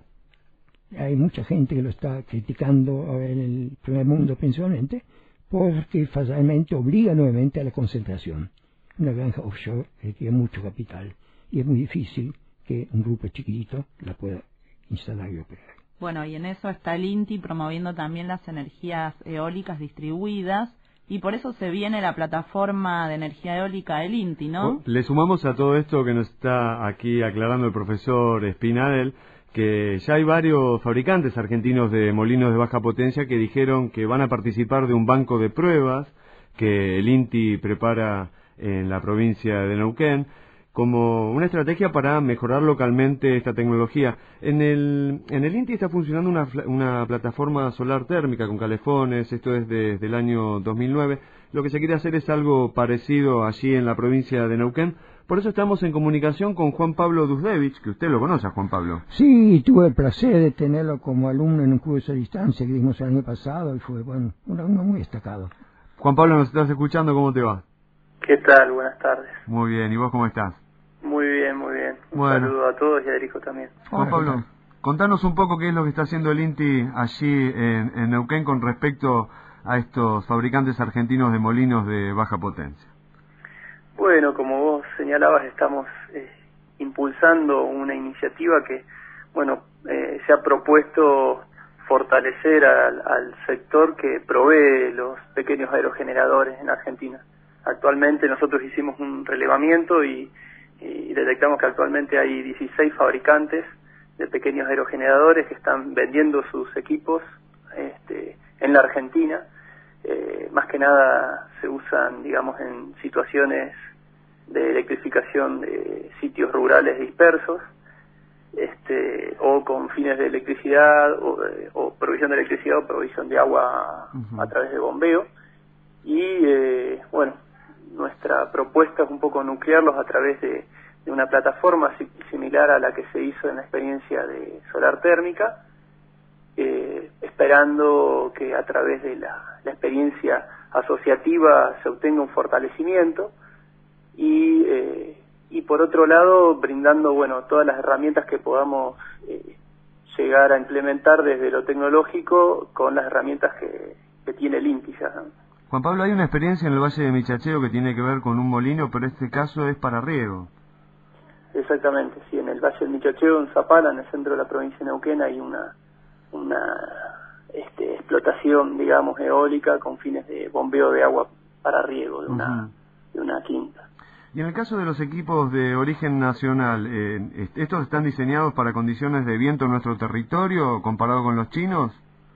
hay mucha gente que lo está criticando ahora en el primer mundo principalmente, porque fatalmente obliga nuevamente a la concentración. Una granja offshore requiere mucho capital y es muy difícil que un grupo chiquitito la pueda instalar y operar. Bueno, y en eso está el INTI promoviendo también las energías eólicas distribuidas, y por eso se viene la plataforma de energía eólica del INTI, ¿no? Le sumamos a todo esto que nos está aquí aclarando el profesor Spinadel, que ya hay varios fabricantes argentinos de molinos de baja potencia que dijeron que van a participar de un banco de pruebas que el INTI prepara en la provincia de Neuquén, como una estrategia para mejorar localmente esta tecnología. En el, en el INTI está funcionando una, una plataforma solar térmica con calefones, esto es desde el año dos mil nueve. Lo que se quiere hacer es algo parecido allí en la provincia de Neuquén. Por eso estamos en comunicación con Juan Pablo Dusdevich, que usted lo conoce, Juan Pablo. Sí, tuve el placer de tenerlo como alumno en un curso a distancia que dimos el año pasado y fue, bueno, un alumno muy destacado. Juan Pablo, ¿nos estás escuchando? ¿Cómo te va? ¿Qué tal? Buenas tardes. Muy bien, ¿y vos cómo estás? Muy bien, muy bien. Un bueno. saludo a todos y a Erico también. Juan Pablo, contanos un poco qué es lo que está haciendo el INTI allí en, en Neuquén con respecto a estos fabricantes argentinos de molinos de baja potencia. Bueno, como vos señalabas, estamos eh, impulsando una iniciativa que, bueno, eh, se ha propuesto fortalecer al, al sector que provee los pequeños aerogeneradores en Argentina. Actualmente nosotros hicimos un relevamiento y, y detectamos que actualmente hay dieciséis fabricantes de pequeños aerogeneradores que están vendiendo sus equipos este, en la Argentina. Eh, más que nada se usan, digamos, en situaciones de electrificación de sitios rurales dispersos, este, o con fines de electricidad, o, eh, o provisión de electricidad o provisión de agua uh-huh. a través de bombeo. Y, eh, bueno, nuestra propuesta es un poco nuclearlos a través de, de una plataforma similar a la que se hizo en la experiencia de solar térmica, eh, esperando que a través de la, la experiencia asociativa se obtenga un fortalecimiento y, eh, y por otro lado brindando, bueno, todas las herramientas que podamos eh, llegar a implementar desde lo tecnológico con las herramientas que, que tiene el INTI ya, ¿no? Juan Pablo, hay una experiencia en el Valle de Michacheo que tiene que ver con un molino, pero este caso es para riego. Exactamente, sí, en el Valle del Michacheo, en Zapala, en el centro de la provincia de Neuquén, hay una, una este, explotación, digamos, eólica con fines de bombeo de agua para riego de una, uh-huh. de una quinta. Y en el caso de los equipos de origen nacional, eh, ¿estos están diseñados para condiciones de viento en nuestro territorio comparado con los chinos?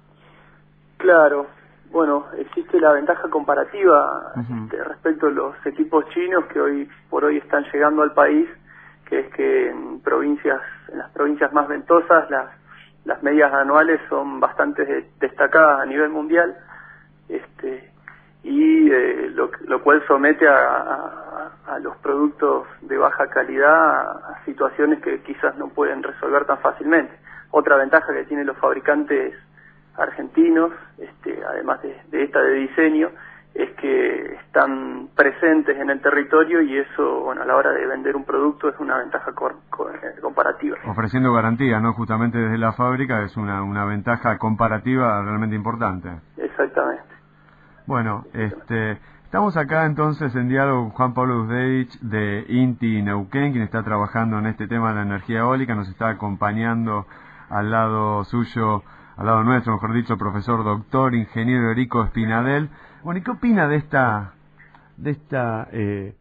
Claro, bueno, existe la ventaja comparativa uh-huh. este, respecto a los equipos chinos que hoy por hoy están llegando al país, que es que en provincias, en las provincias más ventosas, las, las medias anuales son bastante de, destacadas a nivel mundial, este, y eh, lo, lo cual somete a, a, a los productos de baja calidad a, a situaciones que quizás no pueden resolver tan fácilmente. Otra ventaja que tienen los fabricantes argentinos, este, además de, de esta de diseño, es que están presentes en el territorio y eso, bueno, a la hora de vender un producto es una ventaja cor, cor, comparativa. Ofreciendo garantía, ¿no? Justamente desde la fábrica es una, una ventaja comparativa realmente importante. Exactamente. Bueno, este, estamos acá entonces en diálogo con Juan Pablo Duzdevic de INTI Neuquén, quien está trabajando en este tema de la energía eólica, nos está acompañando al lado suyo, al lado nuestro, mejor dicho, el profesor doctor ingeniero Erico Espinadel. Bueno, ¿y qué opina de esta, de esta, eh,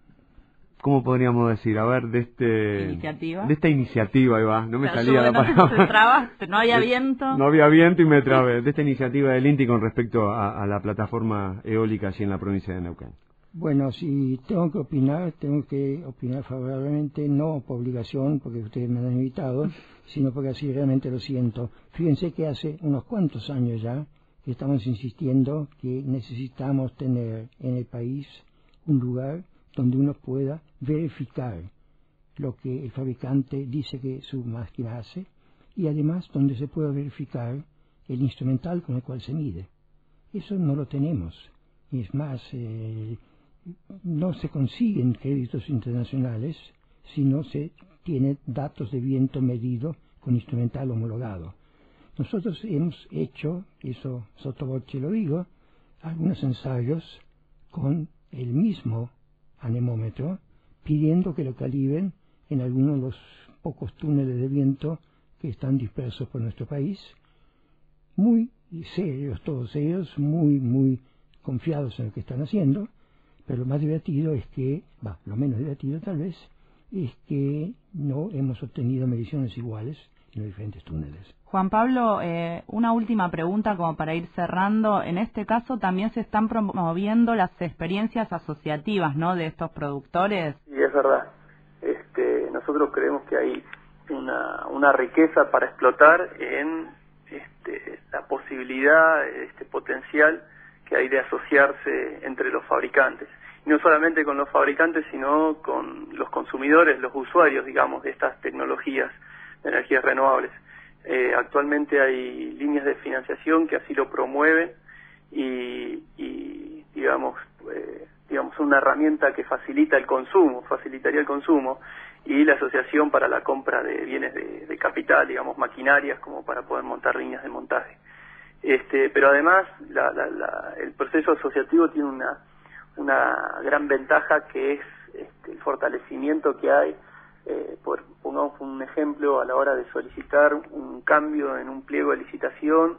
cómo podríamos decir, a ver, de este, iniciativa, de esta iniciativa, ahí va, no me Pero salía la no palabra, te trabaste, no había viento, no había viento y me trabé, de esta iniciativa del INTI con respecto a, a la plataforma eólica allí en la provincia de Neuquén. Bueno, si tengo que opinar, tengo que opinar favorablemente, no por obligación, porque ustedes me han invitado, sino porque así realmente lo siento. Fíjense que hace unos cuantos años ya que estamos insistiendo que necesitamos tener en el país un lugar donde uno pueda verificar lo que el fabricante dice que su máquina hace y además donde se pueda verificar el instrumental con el cual se mide. Eso no lo tenemos. Es más, eh, no se consiguen créditos internacionales si no se tiene datos de viento medido con instrumental homologado. Nosotros hemos hecho, eso sotto voce lo digo, algunos ensayos con el mismo anemómetro, pidiendo que lo calibren en algunos de los pocos túneles de viento que están dispersos por nuestro país, muy serios todos ellos, muy, muy confiados en lo que están haciendo, pero lo más divertido es que, va, lo menos divertido tal vez, es que no hemos obtenido mediciones iguales en los diferentes túneles. Juan Pablo, eh, una última pregunta como para ir cerrando. En este caso también se están promoviendo las experiencias asociativas, ¿no?, de estos productores. Sí, es verdad. Este, nosotros creemos que hay una, una riqueza para explotar en este, la posibilidad, este potencial que hay de asociarse entre los fabricantes. Y no solamente con los fabricantes, sino con los consumidores, los usuarios, digamos, de estas tecnologías de energías renovables. Eh, actualmente hay líneas de financiación que así lo promueven y, y digamos, eh, digamos una herramienta que facilita el consumo, facilitaría el consumo y la asociación para la compra de bienes de, de capital, digamos, maquinarias como para poder montar líneas de montaje. Este, pero además la, la, la, el proceso asociativo tiene una, una gran ventaja que es este, el fortalecimiento que hay. Eh, por, pongamos un ejemplo, a la hora de solicitar un cambio en un pliego de licitación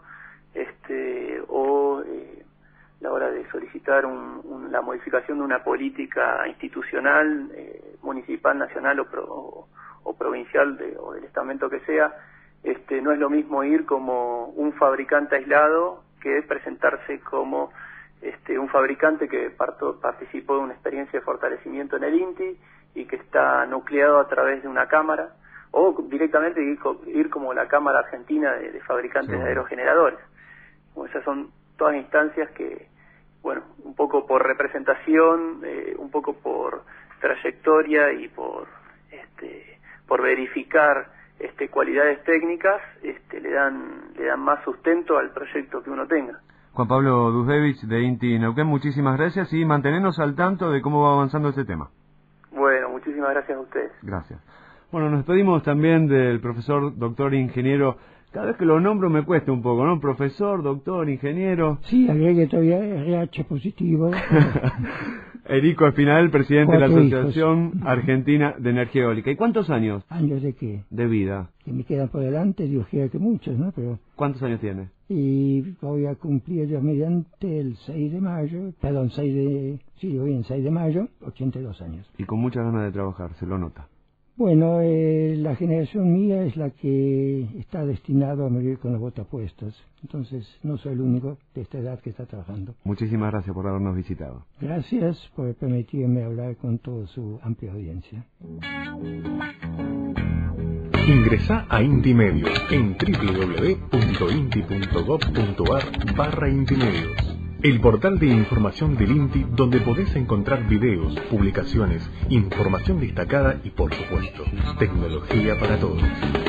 este, o eh, la hora de solicitar un, un, la modificación de una política institucional, eh, municipal, nacional o, pro, o, o provincial de, o del estamento que sea, este, no es lo mismo ir como un fabricante aislado que presentarse como este, un fabricante que parto, participó de una experiencia de fortalecimiento en el INTI y que está nucleado a través de una cámara, o directamente ir, ir como la Cámara Argentina de, de Fabricantes sí. de Aerogeneradores. Bueno, esas son todas instancias que, bueno, un poco por representación, eh, un poco por trayectoria y por este, por verificar este, cualidades técnicas, este, le dan le dan más sustento al proyecto que uno tenga. Juan Pablo Duzdevic de INTI Neuquén, muchísimas gracias y mantenernos al tanto de cómo va avanzando este tema. Bueno, muchísimas gracias a ustedes. Gracias. Bueno, nos despedimos también del profesor, doctor, ingeniero. Cada vez que lo nombro me cuesta un poco, ¿no? Profesor, doctor, ingeniero. Sí, agregue todavía R H positivo. Erico Espinal, presidente Cuatro de la hijos. Asociación Argentina de Energía Eólica. ¿Y cuántos años ¿Años de qué? de vida? Que me quedan por delante, Dios quiera que muchos, ¿no? Pero... ¿Cuántos años tiene? Y voy a cumplir Dios mediante el seis de mayo, perdón, seis de... Sí, hoy en seis de mayo, ochenta y dos años. Y con muchas ganas de trabajar, se lo nota. Bueno, eh, la generación mía es la que está destinada a morir con las botas puestas. Entonces, no soy el único de esta edad que está trabajando. Muchísimas gracias por habernos visitado. Gracias por permitirme hablar con toda su amplia audiencia. Ingresá a Inti Medios en doble u doble u doble u punto inti punto gob punto ar barra Inti Medios. El portal de información del INTI donde podés encontrar videos, publicaciones, información destacada y, por supuesto, tecnología para todos.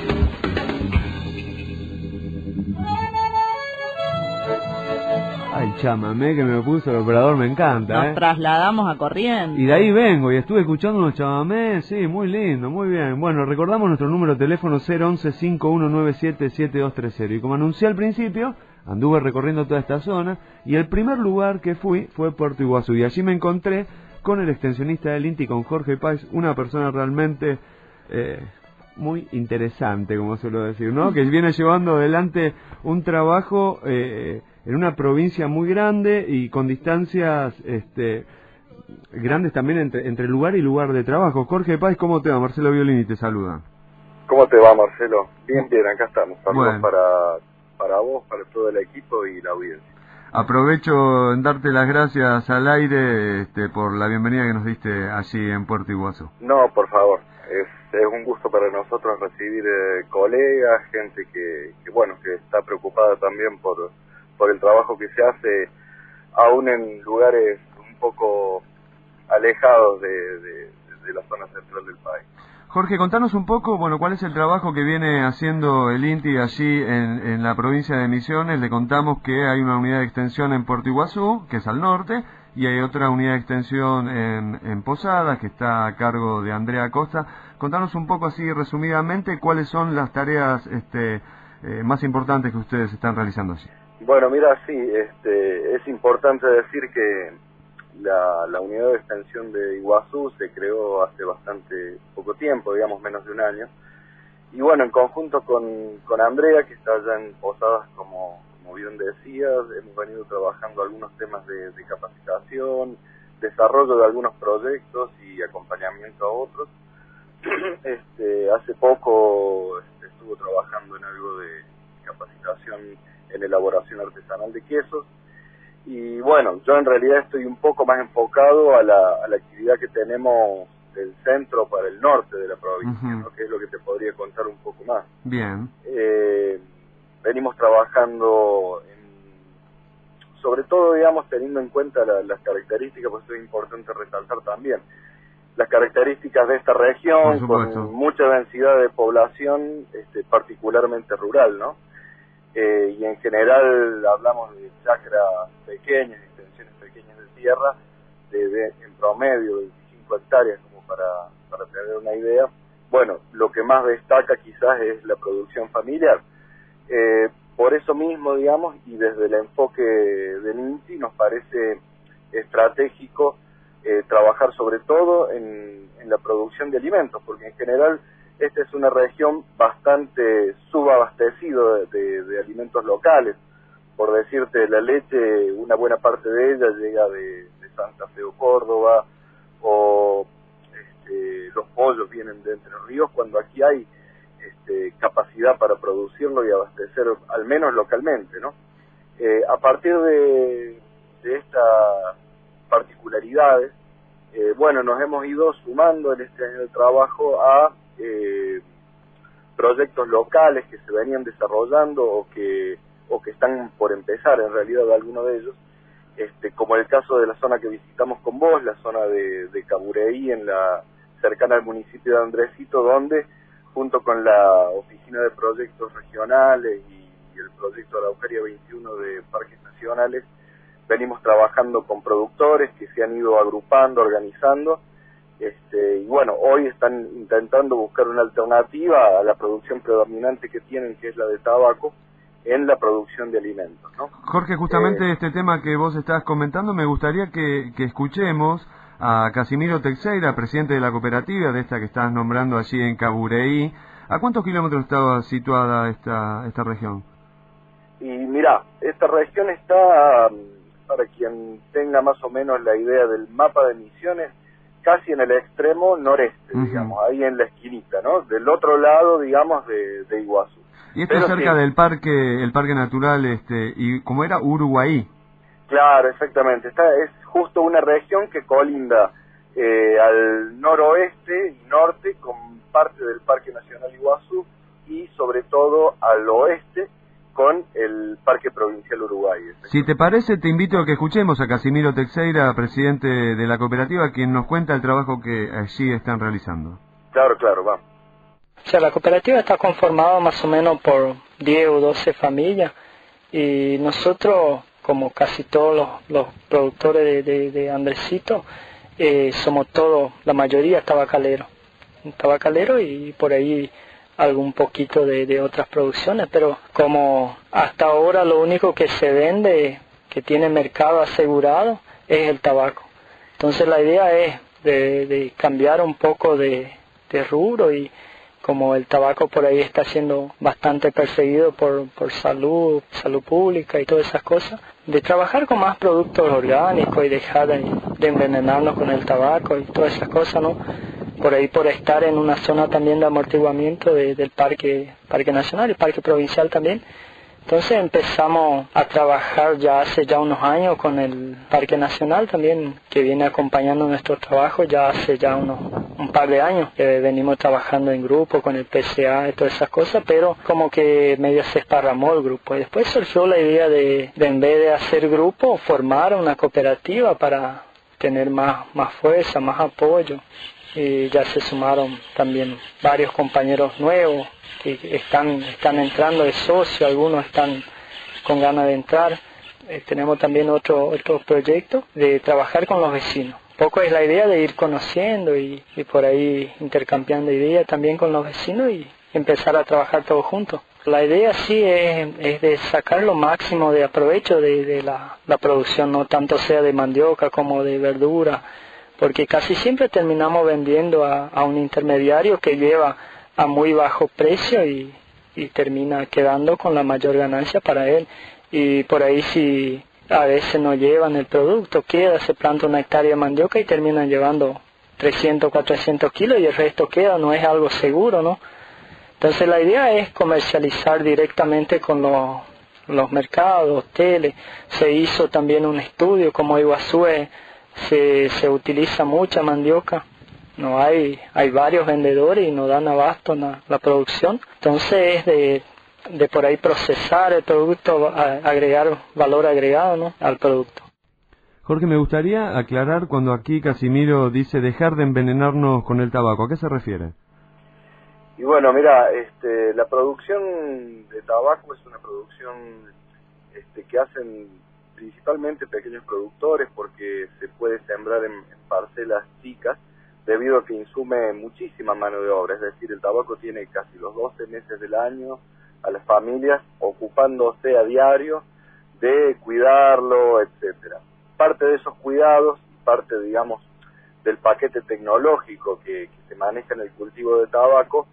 Ay, chamamé que me puso el operador, me encanta, Nos ¿eh? trasladamos a Corrientes. Y de ahí vengo y estuve escuchando unos chamamés, sí, muy lindo, muy bien. Bueno, recordamos nuestro número de teléfono cero once, cinco uno nueve siete, siete dos tres cero. Y como anuncié al principio, anduve recorriendo toda esta zona y el primer lugar que fui fue Puerto Iguazú. Y allí me encontré con el extensionista del INTI, con Jorge Páez, una persona realmente eh, muy interesante, como suelo decir, ¿no? Que viene llevando adelante un trabajo eh, en una provincia muy grande y con distancias este, grandes también entre, entre lugar y lugar de trabajo. Jorge Páez, ¿cómo te va? Marcelo Violini te saluda. ¿Cómo te va, Marcelo? Bien, bien, acá estamos. Saludos Bueno. para, para vos, para todo el equipo y la audiencia. Aprovecho en darte las gracias al aire este, por la bienvenida que nos diste allí en Puerto Iguazú. No, por favor, es, es un gusto para nosotros recibir eh, colegas, gente que, que, bueno, que está preocupada también por, por el trabajo que se hace, aún en lugares un poco alejados de, de, de la zona central del país. Jorge, contanos un poco, bueno, cuál es el trabajo que viene haciendo el INTI allí en, en la provincia de Misiones. Le contamos que hay una unidad de extensión en Puerto Iguazú, que es al norte, y hay otra unidad de extensión en, en Posadas, que está a cargo de Andrea Costa. Contanos un poco así resumidamente cuáles son las tareas este, eh, más importantes que ustedes están realizando allí. Bueno, mira, sí, este, es importante decir que La, la unidad de extensión de Iguazú se creó hace bastante poco tiempo, digamos menos de un año, y bueno, en conjunto con, con Andrea, que está allá en Posadas, como, como bien decías, hemos venido trabajando algunos temas de, de capacitación, desarrollo de algunos proyectos y acompañamiento a otros. este, hace poco este, estuvo trabajando en algo de capacitación en elaboración artesanal de quesos. Y bueno, yo en realidad estoy un poco más enfocado a la, a la actividad que tenemos del centro para el norte de la provincia, uh-huh. ¿no? Que es lo que te podría contar un poco más. Bien. Eh, venimos trabajando, en, sobre todo, digamos, teniendo en cuenta la, las características, pues es importante resaltar también, las características de esta región, con mucha densidad de población, este, particularmente rural, ¿no? Eh, y en general hablamos de chacras pequeñas, extensiones pequeñas de tierra, de, de en promedio veinticinco hectáreas, como para, para tener una idea. Bueno, lo que más destaca quizás es la producción familiar. Eh, por eso mismo, digamos, y desde el enfoque del INTI nos parece estratégico eh, trabajar sobre todo en, en la producción de alimentos, porque en general esta es una región bastante subabastecida de, de, de alimentos locales. Por decirte, la leche, una buena parte de ella llega de, de Santa Fe o Córdoba, o este, los pollos vienen de Entre Ríos, cuando aquí hay este, capacidad para producirlo y abastecer, al menos localmente, ¿no? Eh, a partir de, de estas particularidades, eh, bueno, nos hemos ido sumando en este año de trabajo a Eh, proyectos locales que se venían desarrollando o que o que están por empezar en realidad algunos de ellos, este, como el caso de la zona que visitamos con vos, la zona de, de Cabureí, en la cercana al municipio de Andresito, donde junto con la Oficina de Proyectos Regionales y, y el proyecto Araucaria veintiuno de Parques Nacionales, venimos trabajando con productores que se han ido agrupando, organizando. Este, y bueno, hoy están intentando buscar una alternativa a la producción predominante que tienen, que es la de tabaco, en la producción de alimentos, ¿no? Jorge, justamente eh, este tema que vos estás comentando, me gustaría que, que escuchemos a Casimiro Teixeira, presidente de la cooperativa, de esta que estás nombrando allí en Cabureí. ¿A cuántos kilómetros estaba situada esta, esta región? Y mira, esta región está, para quien tenga más o menos la idea del mapa de Misiones, casi en el extremo noreste, uh-huh. digamos, ahí en la esquinita, ¿no? Del otro lado, digamos, de, de Iguazú. Y esto es cerca sí. del parque, el parque natural, este, y como era Uruguay. Claro, exactamente. Está, es justo una región que colinda eh, al noroeste y norte con parte del Parque Nacional Iguazú y sobre todo al oeste con el Parque Provincial Uruguay. Si te parece, te invito a que escuchemos a Casimiro Teixeira, presidente de la cooperativa, quien nos cuenta el trabajo que allí están realizando. Claro, claro, vamos. O sea, la cooperativa está conformada más o menos por diez o doce familias y nosotros, como casi todos los, los productores de, de, de Andresito, eh, somos todos, la mayoría tabacaleros. Tabacalero y por ahí algún poquito de, de otras producciones, pero como hasta ahora lo único que se vende, que tiene mercado asegurado, es el tabaco. Entonces la idea es de, de cambiar un poco de, de rubro y como el tabaco por ahí está siendo bastante perseguido por, por salud, salud pública y todas esas cosas, de trabajar con más productos orgánicos y dejar de, de envenenarnos con el tabaco y todas esas cosas, ¿no? Por ahí por estar en una zona también de amortiguamiento de, del parque, parque nacional y parque provincial también. Entonces empezamos a trabajar ya hace ya unos años con el Parque Nacional también, que viene acompañando nuestro trabajo ya hace ya unos un par de años. Que venimos trabajando en grupo con el P C A y todas esas cosas, pero como que medio se esparramó el grupo. Y después surgió la idea de, de en vez de hacer grupo, formar una cooperativa para tener más, más fuerza, más apoyo. Y ya se sumaron también varios compañeros nuevos que están están entrando de socio, algunos están con ganas de entrar. Eh, tenemos también otro otro proyecto de trabajar con los vecinos. Un poco es la idea de ir conociendo y, y por ahí intercambiando ideas también con los vecinos y empezar a trabajar todos juntos. La idea sí es, es de sacar lo máximo de aprovecho de, de la, la producción, no tanto sea de mandioca como de verdura, porque casi siempre terminamos vendiendo a, a un intermediario que lleva a muy bajo precio y, y termina quedando con la mayor ganancia para él. Y por ahí si a veces no llevan el producto, queda, se planta una hectárea de mandioca y terminan llevando trescientos, cuatrocientos kilos y el resto queda, no es algo seguro, ¿no? Entonces la idea es comercializar directamente con los, los mercados, hoteles. Se hizo también un estudio, como Iguazú es, Se, se utiliza mucha mandioca, no hay hay varios vendedores y no dan abasto la, la producción, entonces es de, de por ahí procesar el producto, a, agregar valor agregado, ¿no?, al producto. Jorge, me gustaría aclarar cuando aquí Casimiro dice dejar de envenenarnos con el tabaco, ¿a qué se refiere? Y bueno, mira, este, la producción de tabaco es una producción este, que hacen principalmente pequeños productores porque se puede sembrar en, en parcelas chicas debido a que insume muchísima mano de obra, es decir, el tabaco tiene casi los doce meses del año a las familias ocupándose a diario de cuidarlo, etcétera. Parte de esos cuidados, parte, digamos, del paquete tecnológico que, que se maneja en el cultivo de tabaco,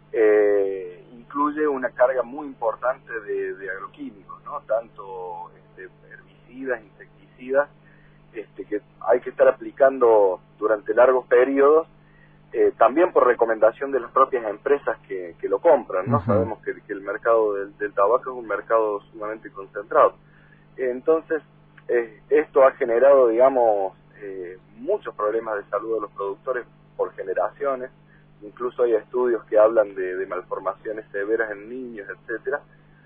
eh, incluye una carga muy importante de, de agroquímicos, ¿no? Tanto este, herbicidas, insecticidas, este, que hay que estar aplicando durante largos periodos, eh, también por recomendación de las propias empresas que, que lo compran, ¿no? Uh-huh. Sabemos que, que el mercado del, del tabaco es un mercado sumamente concentrado. Entonces, eh, esto ha generado, digamos, eh, muchos problemas de salud de los productores por generaciones. Incluso hay estudios que hablan de, de malformaciones severas en niños, etcétera.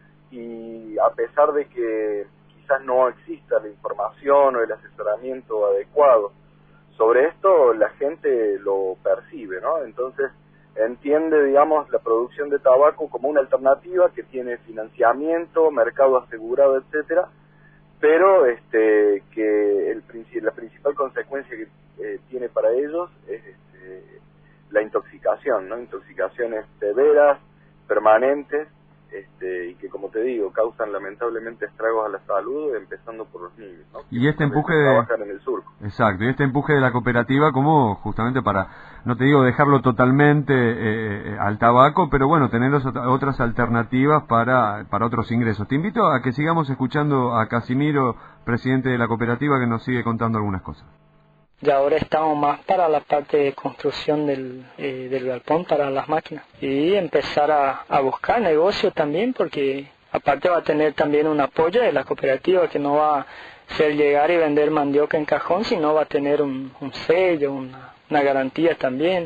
Y a pesar de que quizás no exista la información o el asesoramiento adecuado sobre esto, la gente lo percibe, ¿no? Entonces entiende, digamos, la producción de tabaco como una alternativa que tiene financiamiento, mercado asegurado, etcétera, pero este que el la principal consecuencia que eh, tiene para ellos es este, la intoxicación, ¿no? Intoxicaciones severas, permanentes, este, y que, como te digo, causan lamentablemente estragos a la salud, empezando por los niños, ¿no? Y este empuje de... trabajan en el surco. Exacto, y este empuje de la cooperativa como justamente para, no te digo dejarlo totalmente eh, al tabaco, pero bueno, tener otras alternativas para, para otros ingresos. Te invito a que sigamos escuchando a Casimiro, presidente de la cooperativa, que nos sigue contando algunas cosas. Y ahora estamos más para la parte de construcción del, eh, del galpón para las máquinas y empezar a, a buscar negocio también, porque aparte va a tener también un apoyo de la cooperativa, que no va a ser llegar y vender mandioca en cajón, sino va a tener un, un sello, una, una garantía también,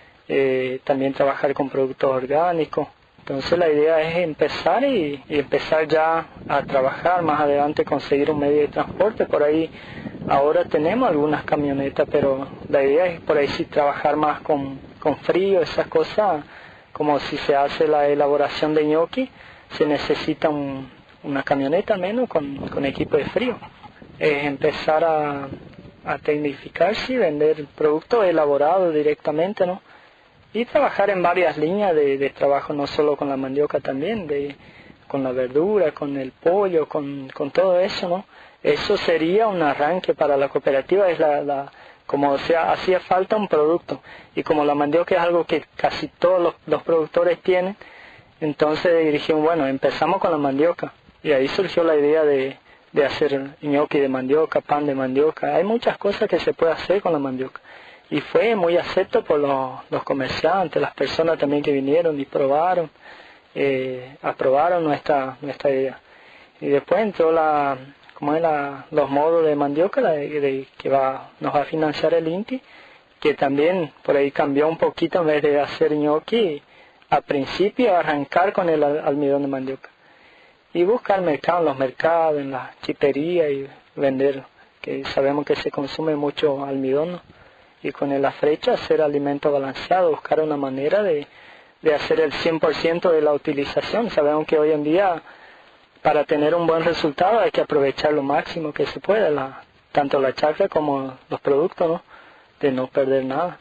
eh, también trabajar con productos orgánicos. Entonces la idea es empezar y, y empezar ya a trabajar, más adelante conseguir un medio de transporte. Por ahí ahora tenemos algunas camionetas, pero la idea es por ahí sí trabajar más con, con frío, esas cosas, como si se hace la elaboración de ñoqui, se necesita un, una camioneta al menos con, con equipo de frío. Es empezar a, a tecnificarse y vender productos elaborados directamente, ¿no? Y trabajar en varias líneas de, de trabajo, no solo con la mandioca también, de, con la verdura, con el pollo, con, con todo eso, ¿no? Eso sería un arranque para la cooperativa, es la, la como sea, hacía falta un producto, y como la mandioca es algo que casi todos los, los productores tienen, entonces dijimos, bueno, empezamos con la mandioca, y ahí surgió la idea de, de hacer ñoqui de mandioca, pan de mandioca. Hay muchas cosas que se puede hacer con la mandioca, y fue muy acepto por los, los comerciantes, las personas también que vinieron y probaron, eh, aprobaron nuestra, nuestra idea. Y después entró la... como es la, los modos de mandioca de, de, que va, nos va a financiar el INTI, que también por ahí cambió un poquito, en vez de hacer ñoqui, al principio arrancar con el almidón de mandioca y buscar mercado en los mercados, en la chipería y venderlo, que sabemos que se consume mucho almidón, ¿no? Y con la flecha hacer alimento balanceado, buscar una manera de, de hacer el cien por ciento de la utilización. Sabemos que hoy en día, para tener un buen resultado, hay que aprovechar lo máximo que se pueda, la, tanto la chacra como los productos, ¿no? De no perder nada.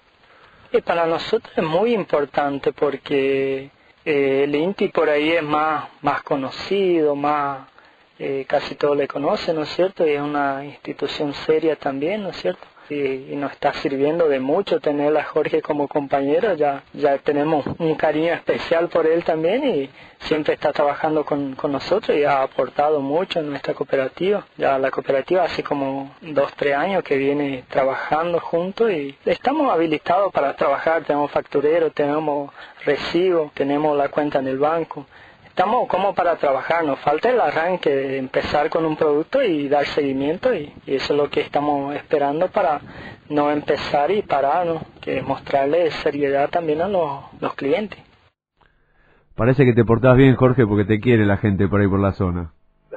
Y para nosotros es muy importante porque eh, el INTI por ahí es más, más conocido, más eh, casi todos le conocen, ¿no es cierto? Y es una institución seria también, ¿no es cierto? Y, y nos está sirviendo de mucho tener a Jorge como compañero, ya, ya tenemos un cariño especial por él también, y siempre está trabajando con, con nosotros y ha aportado mucho en nuestra cooperativa. Ya la cooperativa hace como dos, tres años que viene trabajando juntos y estamos habilitados para trabajar, tenemos facturero, tenemos recibo, tenemos la cuenta en el banco. Estamos como para trabajar, nos falta el arranque de empezar con un producto y dar seguimiento, y, y eso es lo que estamos esperando para no empezar y parar, ¿no? Que es mostrarle seriedad también a los, los clientes. Parece que te portás bien, Jorge, porque te quiere la gente por ahí por la zona.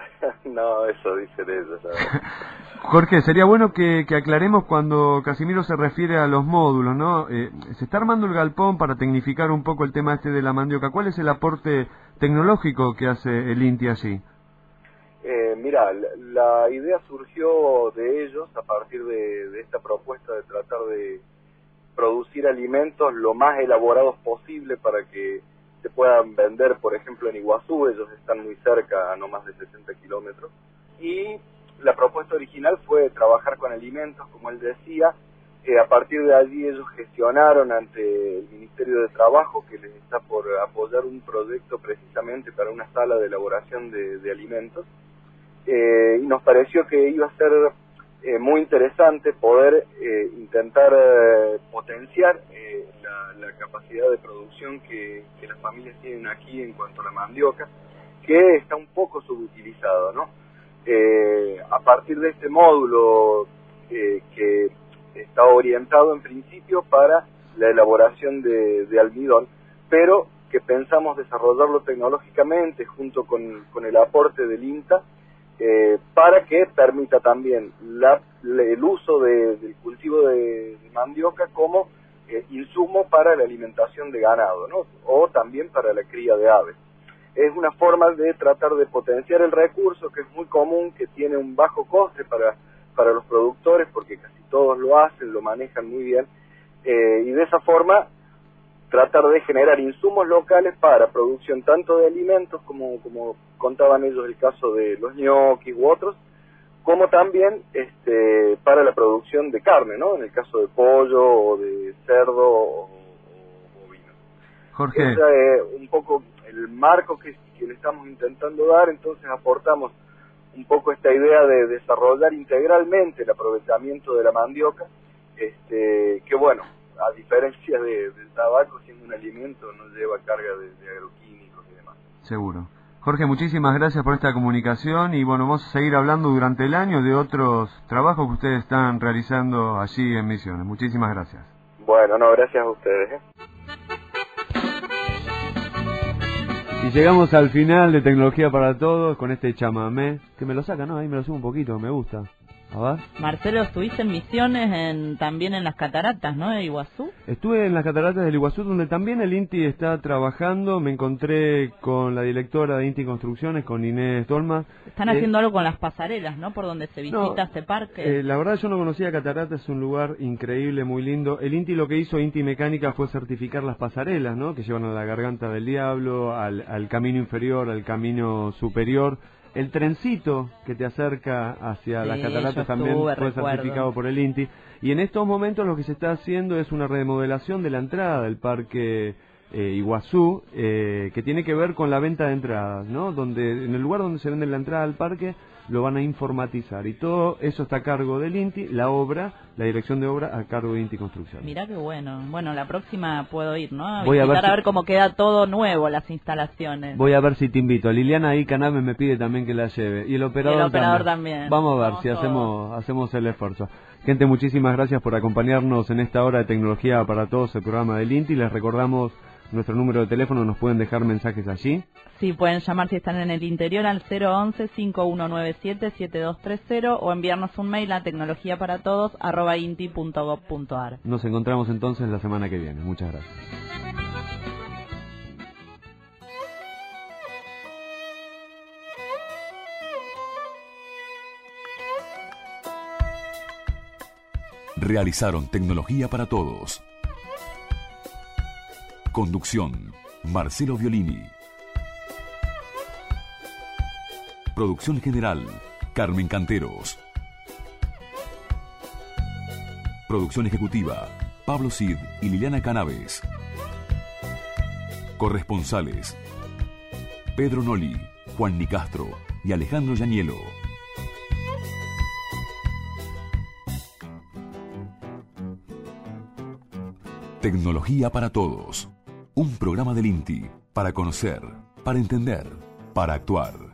No, eso dicen ellos, ¿sabes? Jorge, sería bueno que, que aclaremos cuando Casimiro se refiere a los módulos, ¿no? Eh, se está armando el galpón para tecnificar un poco el tema este de la mandioca. ¿Cuál es el aporte tecnológico que hace el INTI allí? Eh, mira, la, la idea surgió de ellos a partir de, de esta propuesta de tratar de producir alimentos lo más elaborados posible para que se puedan vender, por ejemplo, en Iguazú. Ellos están muy cerca, a no más de sesenta kilómetros, y la propuesta original fue trabajar con alimentos, como él decía. Eh, a partir de allí ellos gestionaron ante el Ministerio de Trabajo, que les está por apoyar un proyecto precisamente para una sala de elaboración de, de alimentos, eh, y nos pareció que iba a ser eh, muy interesante poder eh, intentar eh, potenciar eh, la, la capacidad de producción que, que las familias tienen aquí en cuanto a la mandioca, que está un poco subutilizado, ¿no? Eh, a partir de este módulo eh, que está orientado en principio para la elaboración de, de almidón, pero que pensamos desarrollarlo tecnológicamente junto con, con el aporte del INTA, eh, para que permita también la, el uso de, del cultivo de, de mandioca como eh, insumo para la alimentación de ganado, ¿no? O también para la cría de aves. Es una forma de tratar de potenciar el recurso, que es muy común, que tiene un bajo coste para, para los productores, porque casi todos lo hacen, lo manejan muy bien, eh, y de esa forma tratar de generar insumos locales para producción tanto de alimentos, como, como contaban ellos el caso de los ñoquis u otros, como también este, para la producción de carne, ¿no? En el caso de pollo o de cerdo o, o bovino. Jorge. Ese es un poco el marco que, que le estamos intentando dar, entonces aportamos un poco esta idea de desarrollar integralmente el aprovechamiento de la mandioca, este, que bueno, a diferencia de, del tabaco, siendo un alimento, no lleva carga de, de agroquímicos y demás. Seguro. Jorge, muchísimas gracias por esta comunicación y bueno, vamos a seguir hablando durante el año de otros trabajos que ustedes están realizando allí en Misiones. Muchísimas gracias. Bueno, no, gracias a ustedes. ¿eh? Y llegamos al final de Tecnología para Todos con este chamamé, que me lo saca, ¿no? Ahí me lo subo un poquito, me gusta. A ver. Marcelo, estuviste en Misiones, en, también en las cataratas, ¿no? De Iguazú. Estuve en las cataratas del Iguazú, donde también el INTI está trabajando. Me encontré con la directora de INTI Construcciones, con Inés Dolma. Están eh, haciendo algo con las pasarelas, ¿no? Por donde se visita no, este parque. Eh, la verdad yo no conocía Cataratas, es un lugar increíble, muy lindo. El INTI lo que hizo, INTI Mecánica, fue certificar las pasarelas, ¿no? Que llevan a la Garganta del Diablo, al, al camino inferior, al camino superior. El trencito que te acerca hacia sí, las cataratas también estuve, fue recuerdo. certificado por el INTI. Y en estos momentos lo que se está haciendo es una remodelación de la entrada del parque eh, Iguazú, eh, que tiene que ver con la venta de entradas, ¿no? Donde en el lugar donde se vende la entrada al parque lo van a informatizar. Y todo eso está a cargo del INTI, la obra, la dirección de obra a cargo de INTI Construcción. Mirá qué bueno. Bueno, la próxima puedo ir, ¿no? A Voy a ver, si... a ver cómo queda todo nuevo, las instalaciones. Voy a ver si te invito. Liliana ahí Caname me pide también que la lleve. Y el operador, y el operador también. también. Vamos a ver Vamos si todos. hacemos hacemos el esfuerzo. Gente, muchísimas gracias por acompañarnos en esta hora de Tecnología para Todos, el programa del INTI. Les recordamos nuestro número de teléfono, nos pueden dejar mensajes allí. Sí, pueden llamar si están en el interior al cero once, cinco uno nueve siete, siete dos tres cero o enviarnos un mail a tecnologiaparatodos arroba inti punto gob punto ar. Nos encontramos entonces la semana que viene. Muchas gracias. Realizaron Tecnología para Todos. Conducción, Marcelo Violini. Producción general, Carmen Canteros. Producción ejecutiva, Pablo Cid y Liliana Canaves. Corresponsales, Pedro Noli, Juan Nicastro y Alejandro Yanielo. Tecnología para Todos. Un programa del INTI para conocer, para entender, para actuar.